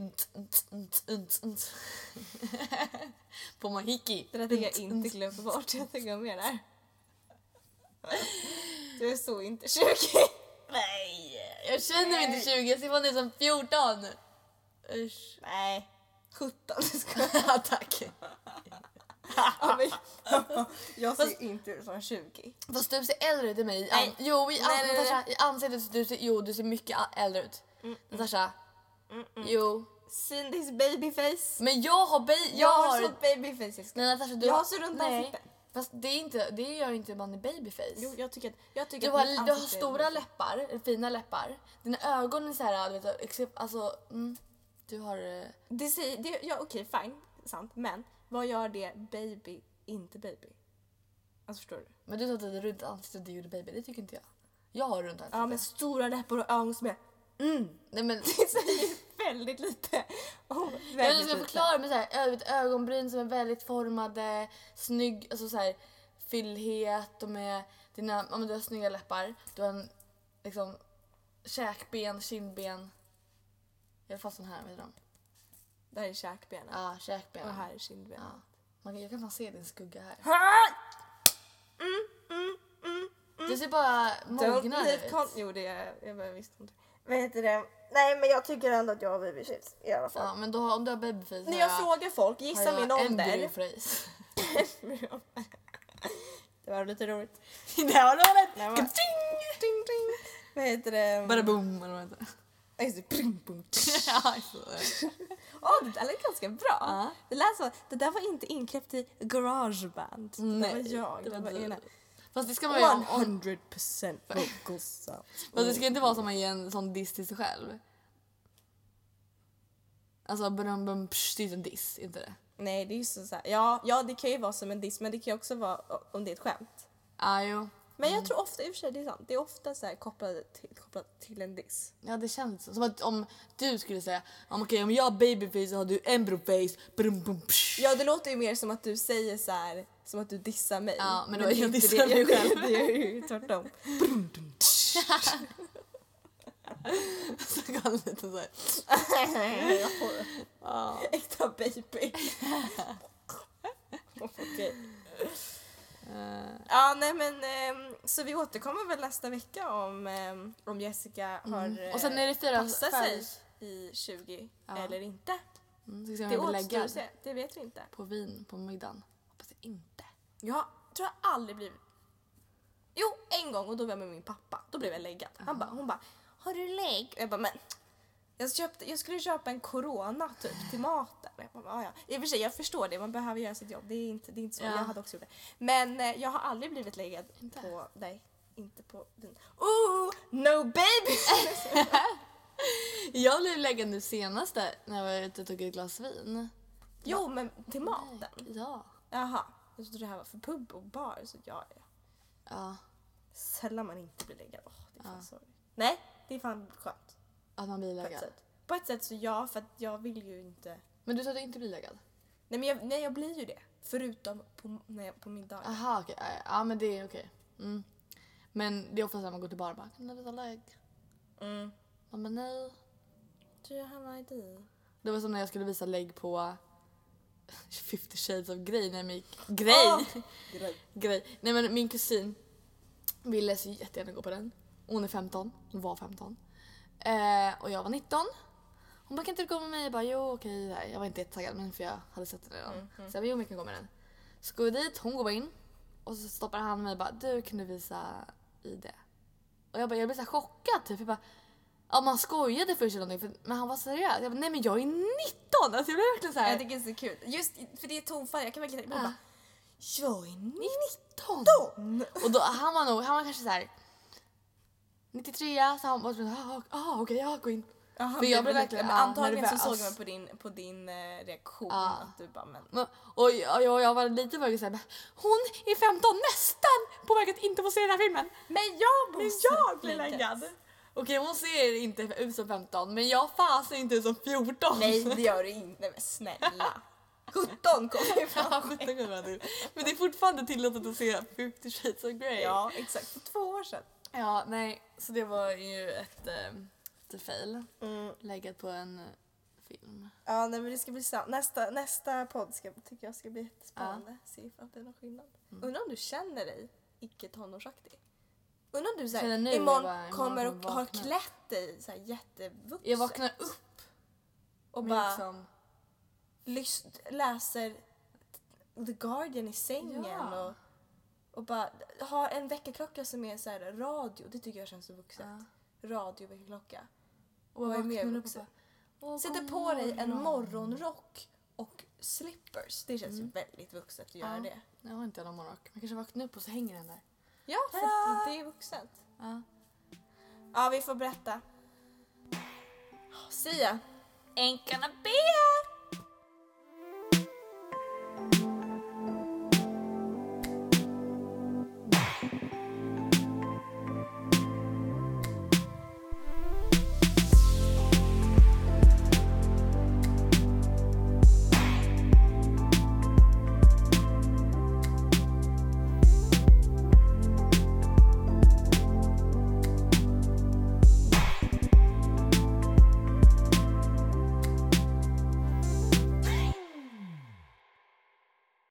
Speaker 2: på Mahiki.
Speaker 1: Det där tänker jag inte glömma bort. Jag tänker mer där. Du är så inte tjugo.
Speaker 2: Nej, jag känner mig inte tjugo, jag ser fan ut som fjorton. Usch.
Speaker 1: Nej. sjutton.
Speaker 2: Ja, tack.
Speaker 1: Ja, men, jag ser
Speaker 2: Fast-
Speaker 1: inte ut som tjugo.
Speaker 2: Fast du ser äldre ut än mig. I
Speaker 1: Nej.
Speaker 2: an- jo, i, an-
Speaker 1: Nej, nej, nej.
Speaker 2: Natasha, i ansiktet du ser, jo, du ser mycket a- äldre ut. Natasha, jo.
Speaker 1: Seen this babyface.
Speaker 2: Men jag har... Ba- jag,
Speaker 1: Jag har
Speaker 2: har
Speaker 1: så babyface. Jag, ska.
Speaker 2: nej, Natasha, du
Speaker 1: jag
Speaker 2: har
Speaker 1: har så runt
Speaker 2: nej.
Speaker 1: ansikte.
Speaker 2: Fast det, är inte, det gör ju inte man i babyface.
Speaker 1: Jo, jag tycker att, jag tycker
Speaker 2: Du
Speaker 1: att
Speaker 2: har,
Speaker 1: mitt
Speaker 2: du har
Speaker 1: ansikte är
Speaker 2: stora
Speaker 1: lite-
Speaker 2: läppar, fina läppar. Dina ögon är så här, du vet, except, alltså, mm, du har... eh,
Speaker 1: Det säger, det, ja okej, fine, sant. Men vad gör det baby, inte baby? Alltså förstår du?
Speaker 2: Men du sa att du hade runt ansikte och du gjorde baby, det tycker inte jag. Jag har runt ansikte.
Speaker 1: Ja, men stora läppar och ögon som är... Mm.
Speaker 2: Nej, men,
Speaker 1: Det säger väldigt lite. Oh,
Speaker 2: jag
Speaker 1: väldigt
Speaker 2: ska
Speaker 1: lite.
Speaker 2: förklara med så här, ö- vet, ögonbryn som är väldigt formade, snygg, alltså så här, fyllhet och med dina, ja, men du har snygga läppar, du har en, liksom käkben, kindben. Jag har fast sån här, vet du dem?
Speaker 1: Det här är käkbenen.
Speaker 2: Ja, käkben.
Speaker 1: Och här är kindbenen.
Speaker 2: Ja. Man, jag kan fan se din skugga här.
Speaker 1: Mm, mm, mm.
Speaker 2: Du ser bara
Speaker 1: Don't
Speaker 2: mognare
Speaker 1: leave
Speaker 2: ut.
Speaker 1: con- Jo, det är jag. bara visste inte. Vad heter det? Nej, men jag tycker ändå att jag har babyface i alla fall.
Speaker 2: Ja, men då, har- om du har babyface
Speaker 1: När jag frågar folk,
Speaker 2: har
Speaker 1: gissa
Speaker 2: jag
Speaker 1: min ålder.
Speaker 2: embryoface.
Speaker 1: Det var lite roligt.
Speaker 2: Det var roligt!
Speaker 1: Det var- Ding, ding. Vad heter det?
Speaker 2: Bara boom eller vad heter det?
Speaker 1: Ja, just det. Pring, pung.
Speaker 2: Ja, så är det.
Speaker 1: Åh, det där lät ganska bra.
Speaker 2: Ja.
Speaker 1: Det, lät så, det där var inte inkläppt i garageband. Det
Speaker 2: Nej,
Speaker 1: var jag.
Speaker 2: det
Speaker 1: Det
Speaker 2: var
Speaker 1: var
Speaker 2: du.
Speaker 1: ena.
Speaker 2: Fast det ska man ju om, om,
Speaker 1: hundra procent vocal sound.
Speaker 2: fast det ska inte vara som man ger en sån diss till sig själv. Alltså brum bum psh, det är en diss, inte det?
Speaker 1: Nej, det är ju så, så här. Ja, ja, det kan ju vara som en diss, men det kan ju också vara om det är ett skämt.
Speaker 2: Ja, jo.
Speaker 1: Men jag tror ofta, i och för sig det är sant, det är ofta så här kopplat till, kopplat till en diss.
Speaker 2: Ja, det känns så. Som att om du skulle säga, om, okej, om jag har babyface så har du embryoface, brum bum psh.
Speaker 1: Ja, det låter ju mer som att du säger så här, som att du dissar mig.
Speaker 2: Ja, men då
Speaker 1: det
Speaker 2: jag
Speaker 1: inte
Speaker 2: dissar
Speaker 1: det-
Speaker 2: mig själv.
Speaker 1: Det är ju tvärtom.
Speaker 2: Så kan det lite så här.
Speaker 1: Jag får
Speaker 2: Ja.
Speaker 1: äkta baby. Okej.
Speaker 2: Eh,
Speaker 1: Ja, nej men ehm, så vi återkommer väl nästa vecka om, ehm, om Jessica har
Speaker 2: mm. Och sen är det fyra
Speaker 1: passat sig
Speaker 2: följs.
Speaker 1: i tjugo
Speaker 2: Ja.
Speaker 1: eller inte.
Speaker 2: Mm, så ska
Speaker 1: Det
Speaker 2: jag bli
Speaker 1: återstår att
Speaker 2: läggad
Speaker 1: se, det vet vi inte.
Speaker 2: på vin på middagen. Hoppas det inte.
Speaker 1: Jag tror jag aldrig blivit... Jo, en gång och då var jag med min pappa. Då blev jag läggad. Han bara, hon bara, har du lägg? Och jag bara, men Jag, köpte, jag skulle köpa en corona typ till maten. Jag bara, ah, ja. I och för sig, jag förstår det. Man behöver göra sitt jobb. Det är inte, det är inte så.
Speaker 2: Ja.
Speaker 1: Jag hade också gjort det. Men eh, jag har aldrig blivit läggad
Speaker 2: Inte?
Speaker 1: på... Nej, inte på din... Oh, no baby!
Speaker 2: Jag blev läggad nu senaste när jag var ute och tog ett glas vin.
Speaker 1: Jo, men till maten.
Speaker 2: Nej, Ja.
Speaker 1: Jaha. Jag trodde det här var för pub och bar. Så ja, ja.
Speaker 2: Ja.
Speaker 1: Sällan man inte blir läggad. Åh, det är fan
Speaker 2: Ja.
Speaker 1: sorgligt. Nej, det är fan skönt.
Speaker 2: Att man blir
Speaker 1: På ett
Speaker 2: läggad.
Speaker 1: sätt. På ett sätt så ja, för att jag vill ju inte...
Speaker 2: Men du sa att du inte blir läggad?
Speaker 1: Nej, men jag, nej, jag blir ju det. Förutom på, när jag, på middagar.
Speaker 2: Aha, okej. Okay. Ja, men det är okej. Okay. Mm. Men det är ofta så att man går till bar och bara, kan du visa lägg?
Speaker 1: Mm.
Speaker 2: Man bara, nej.
Speaker 1: Do you have I D?
Speaker 2: Det var som när jag skulle visa lägg på fifty shades of Grey när jag gick... Grey!
Speaker 1: Åh! Grej.
Speaker 2: Grej. Nej men min kusin ville så jättegärna gå på den. Hon är femton, hon var femton. Eh, och jag var nitton. Hon bara, kan inte du gå med mig? Jag bara, jo okej. Okay. Jag var inte jättetaggad men för jag hade sett den redan.
Speaker 1: Mm, mm.
Speaker 2: Så jag bara, jo men jag kan gå med den. Så går vi dit, hon går bara in. Och så stoppar han mig och bara, du kan du visa I D? Och jag bara, jag blev så här chockad typ. Jag bara, ja man skojade först eller någonting. För, men han var seriös. Jag bara, nej men jag är nitton! Alltså jag blev verkligen så här.
Speaker 1: Jag tycker det är så kul. Just för det är tonfall. Jag kan verkligen tänka på
Speaker 2: Ja.
Speaker 1: bara, jag är
Speaker 2: nitton!
Speaker 1: nitton!
Speaker 2: Och då, han var nog, han var kanske så här nittiotre, så han var så ah, ah okej, jag går in.
Speaker 1: Aha,
Speaker 2: För jag blev
Speaker 1: men-
Speaker 2: verkligen,
Speaker 1: men
Speaker 2: ja,
Speaker 1: antagligen så
Speaker 2: nervös.
Speaker 1: såg man på din, på din eh, reaktion
Speaker 2: Ja.
Speaker 1: att du bara, men...
Speaker 2: Men- Och jag, jag, jag var lite på väg att säga, hon är femton, nästan på väg att inte få se den här filmen.
Speaker 1: Men jag
Speaker 2: Men
Speaker 1: måste
Speaker 2: jag blir
Speaker 1: bli
Speaker 2: läggad. Okej, hon ser inte ut som femton, men jag fan ser inte ut som fjorton.
Speaker 1: Nej, det gör du inte. Men snälla. sjutton kommer ju
Speaker 2: Ja,
Speaker 1: fram.
Speaker 2: sjutton kommer jag till. Men det är fortfarande tillåtet att se fifty shades of Grey.
Speaker 1: Ja, exakt. För två år sedan.
Speaker 2: Ja, nej. Så det var ju ett, eh, ett fail.
Speaker 1: Mm.
Speaker 2: Läggat på en eh, film.
Speaker 1: Ja, nej, men det ska bli sant. Nästa, nästa podd ska, tycker jag ska bli jättespännande. Se ifall det är någon skillnad.
Speaker 2: Mm.
Speaker 1: Undrar om du känner dig icke tonårsaktig? Undrar om du så
Speaker 2: Känner
Speaker 1: här,
Speaker 2: nu,
Speaker 1: imorgon
Speaker 2: bara, imorgon
Speaker 1: kommer och har
Speaker 2: vaknar.
Speaker 1: klätt dig så här jättevuxen.
Speaker 2: Jag vaknar upp
Speaker 1: och
Speaker 2: med
Speaker 1: bara
Speaker 2: liksom...
Speaker 1: lys- läser The Guardian i sängen
Speaker 2: Ja.
Speaker 1: och, och bara har en väckarklocka som är så här radio. Det tycker jag känns så vuxet.
Speaker 2: Ja.
Speaker 1: Radio-väckarklocka.
Speaker 2: Och
Speaker 1: vad är mer
Speaker 2: vaknar upp
Speaker 1: vuxet?
Speaker 2: och bara, "Åh,
Speaker 1: Sätter
Speaker 2: god
Speaker 1: på dig en
Speaker 2: morgon."
Speaker 1: morgonrock och slippers. Det känns
Speaker 2: Mm.
Speaker 1: ju väldigt vuxet att göra
Speaker 2: Ja.
Speaker 1: det.
Speaker 2: Jag har inte någon morgonrock. Man kanske vaknar upp och så hänger den där.
Speaker 1: Ja, för att det är vuxet.
Speaker 2: Ja.
Speaker 1: Ja, vi får berätta. See ya.
Speaker 2: Ain't gonna be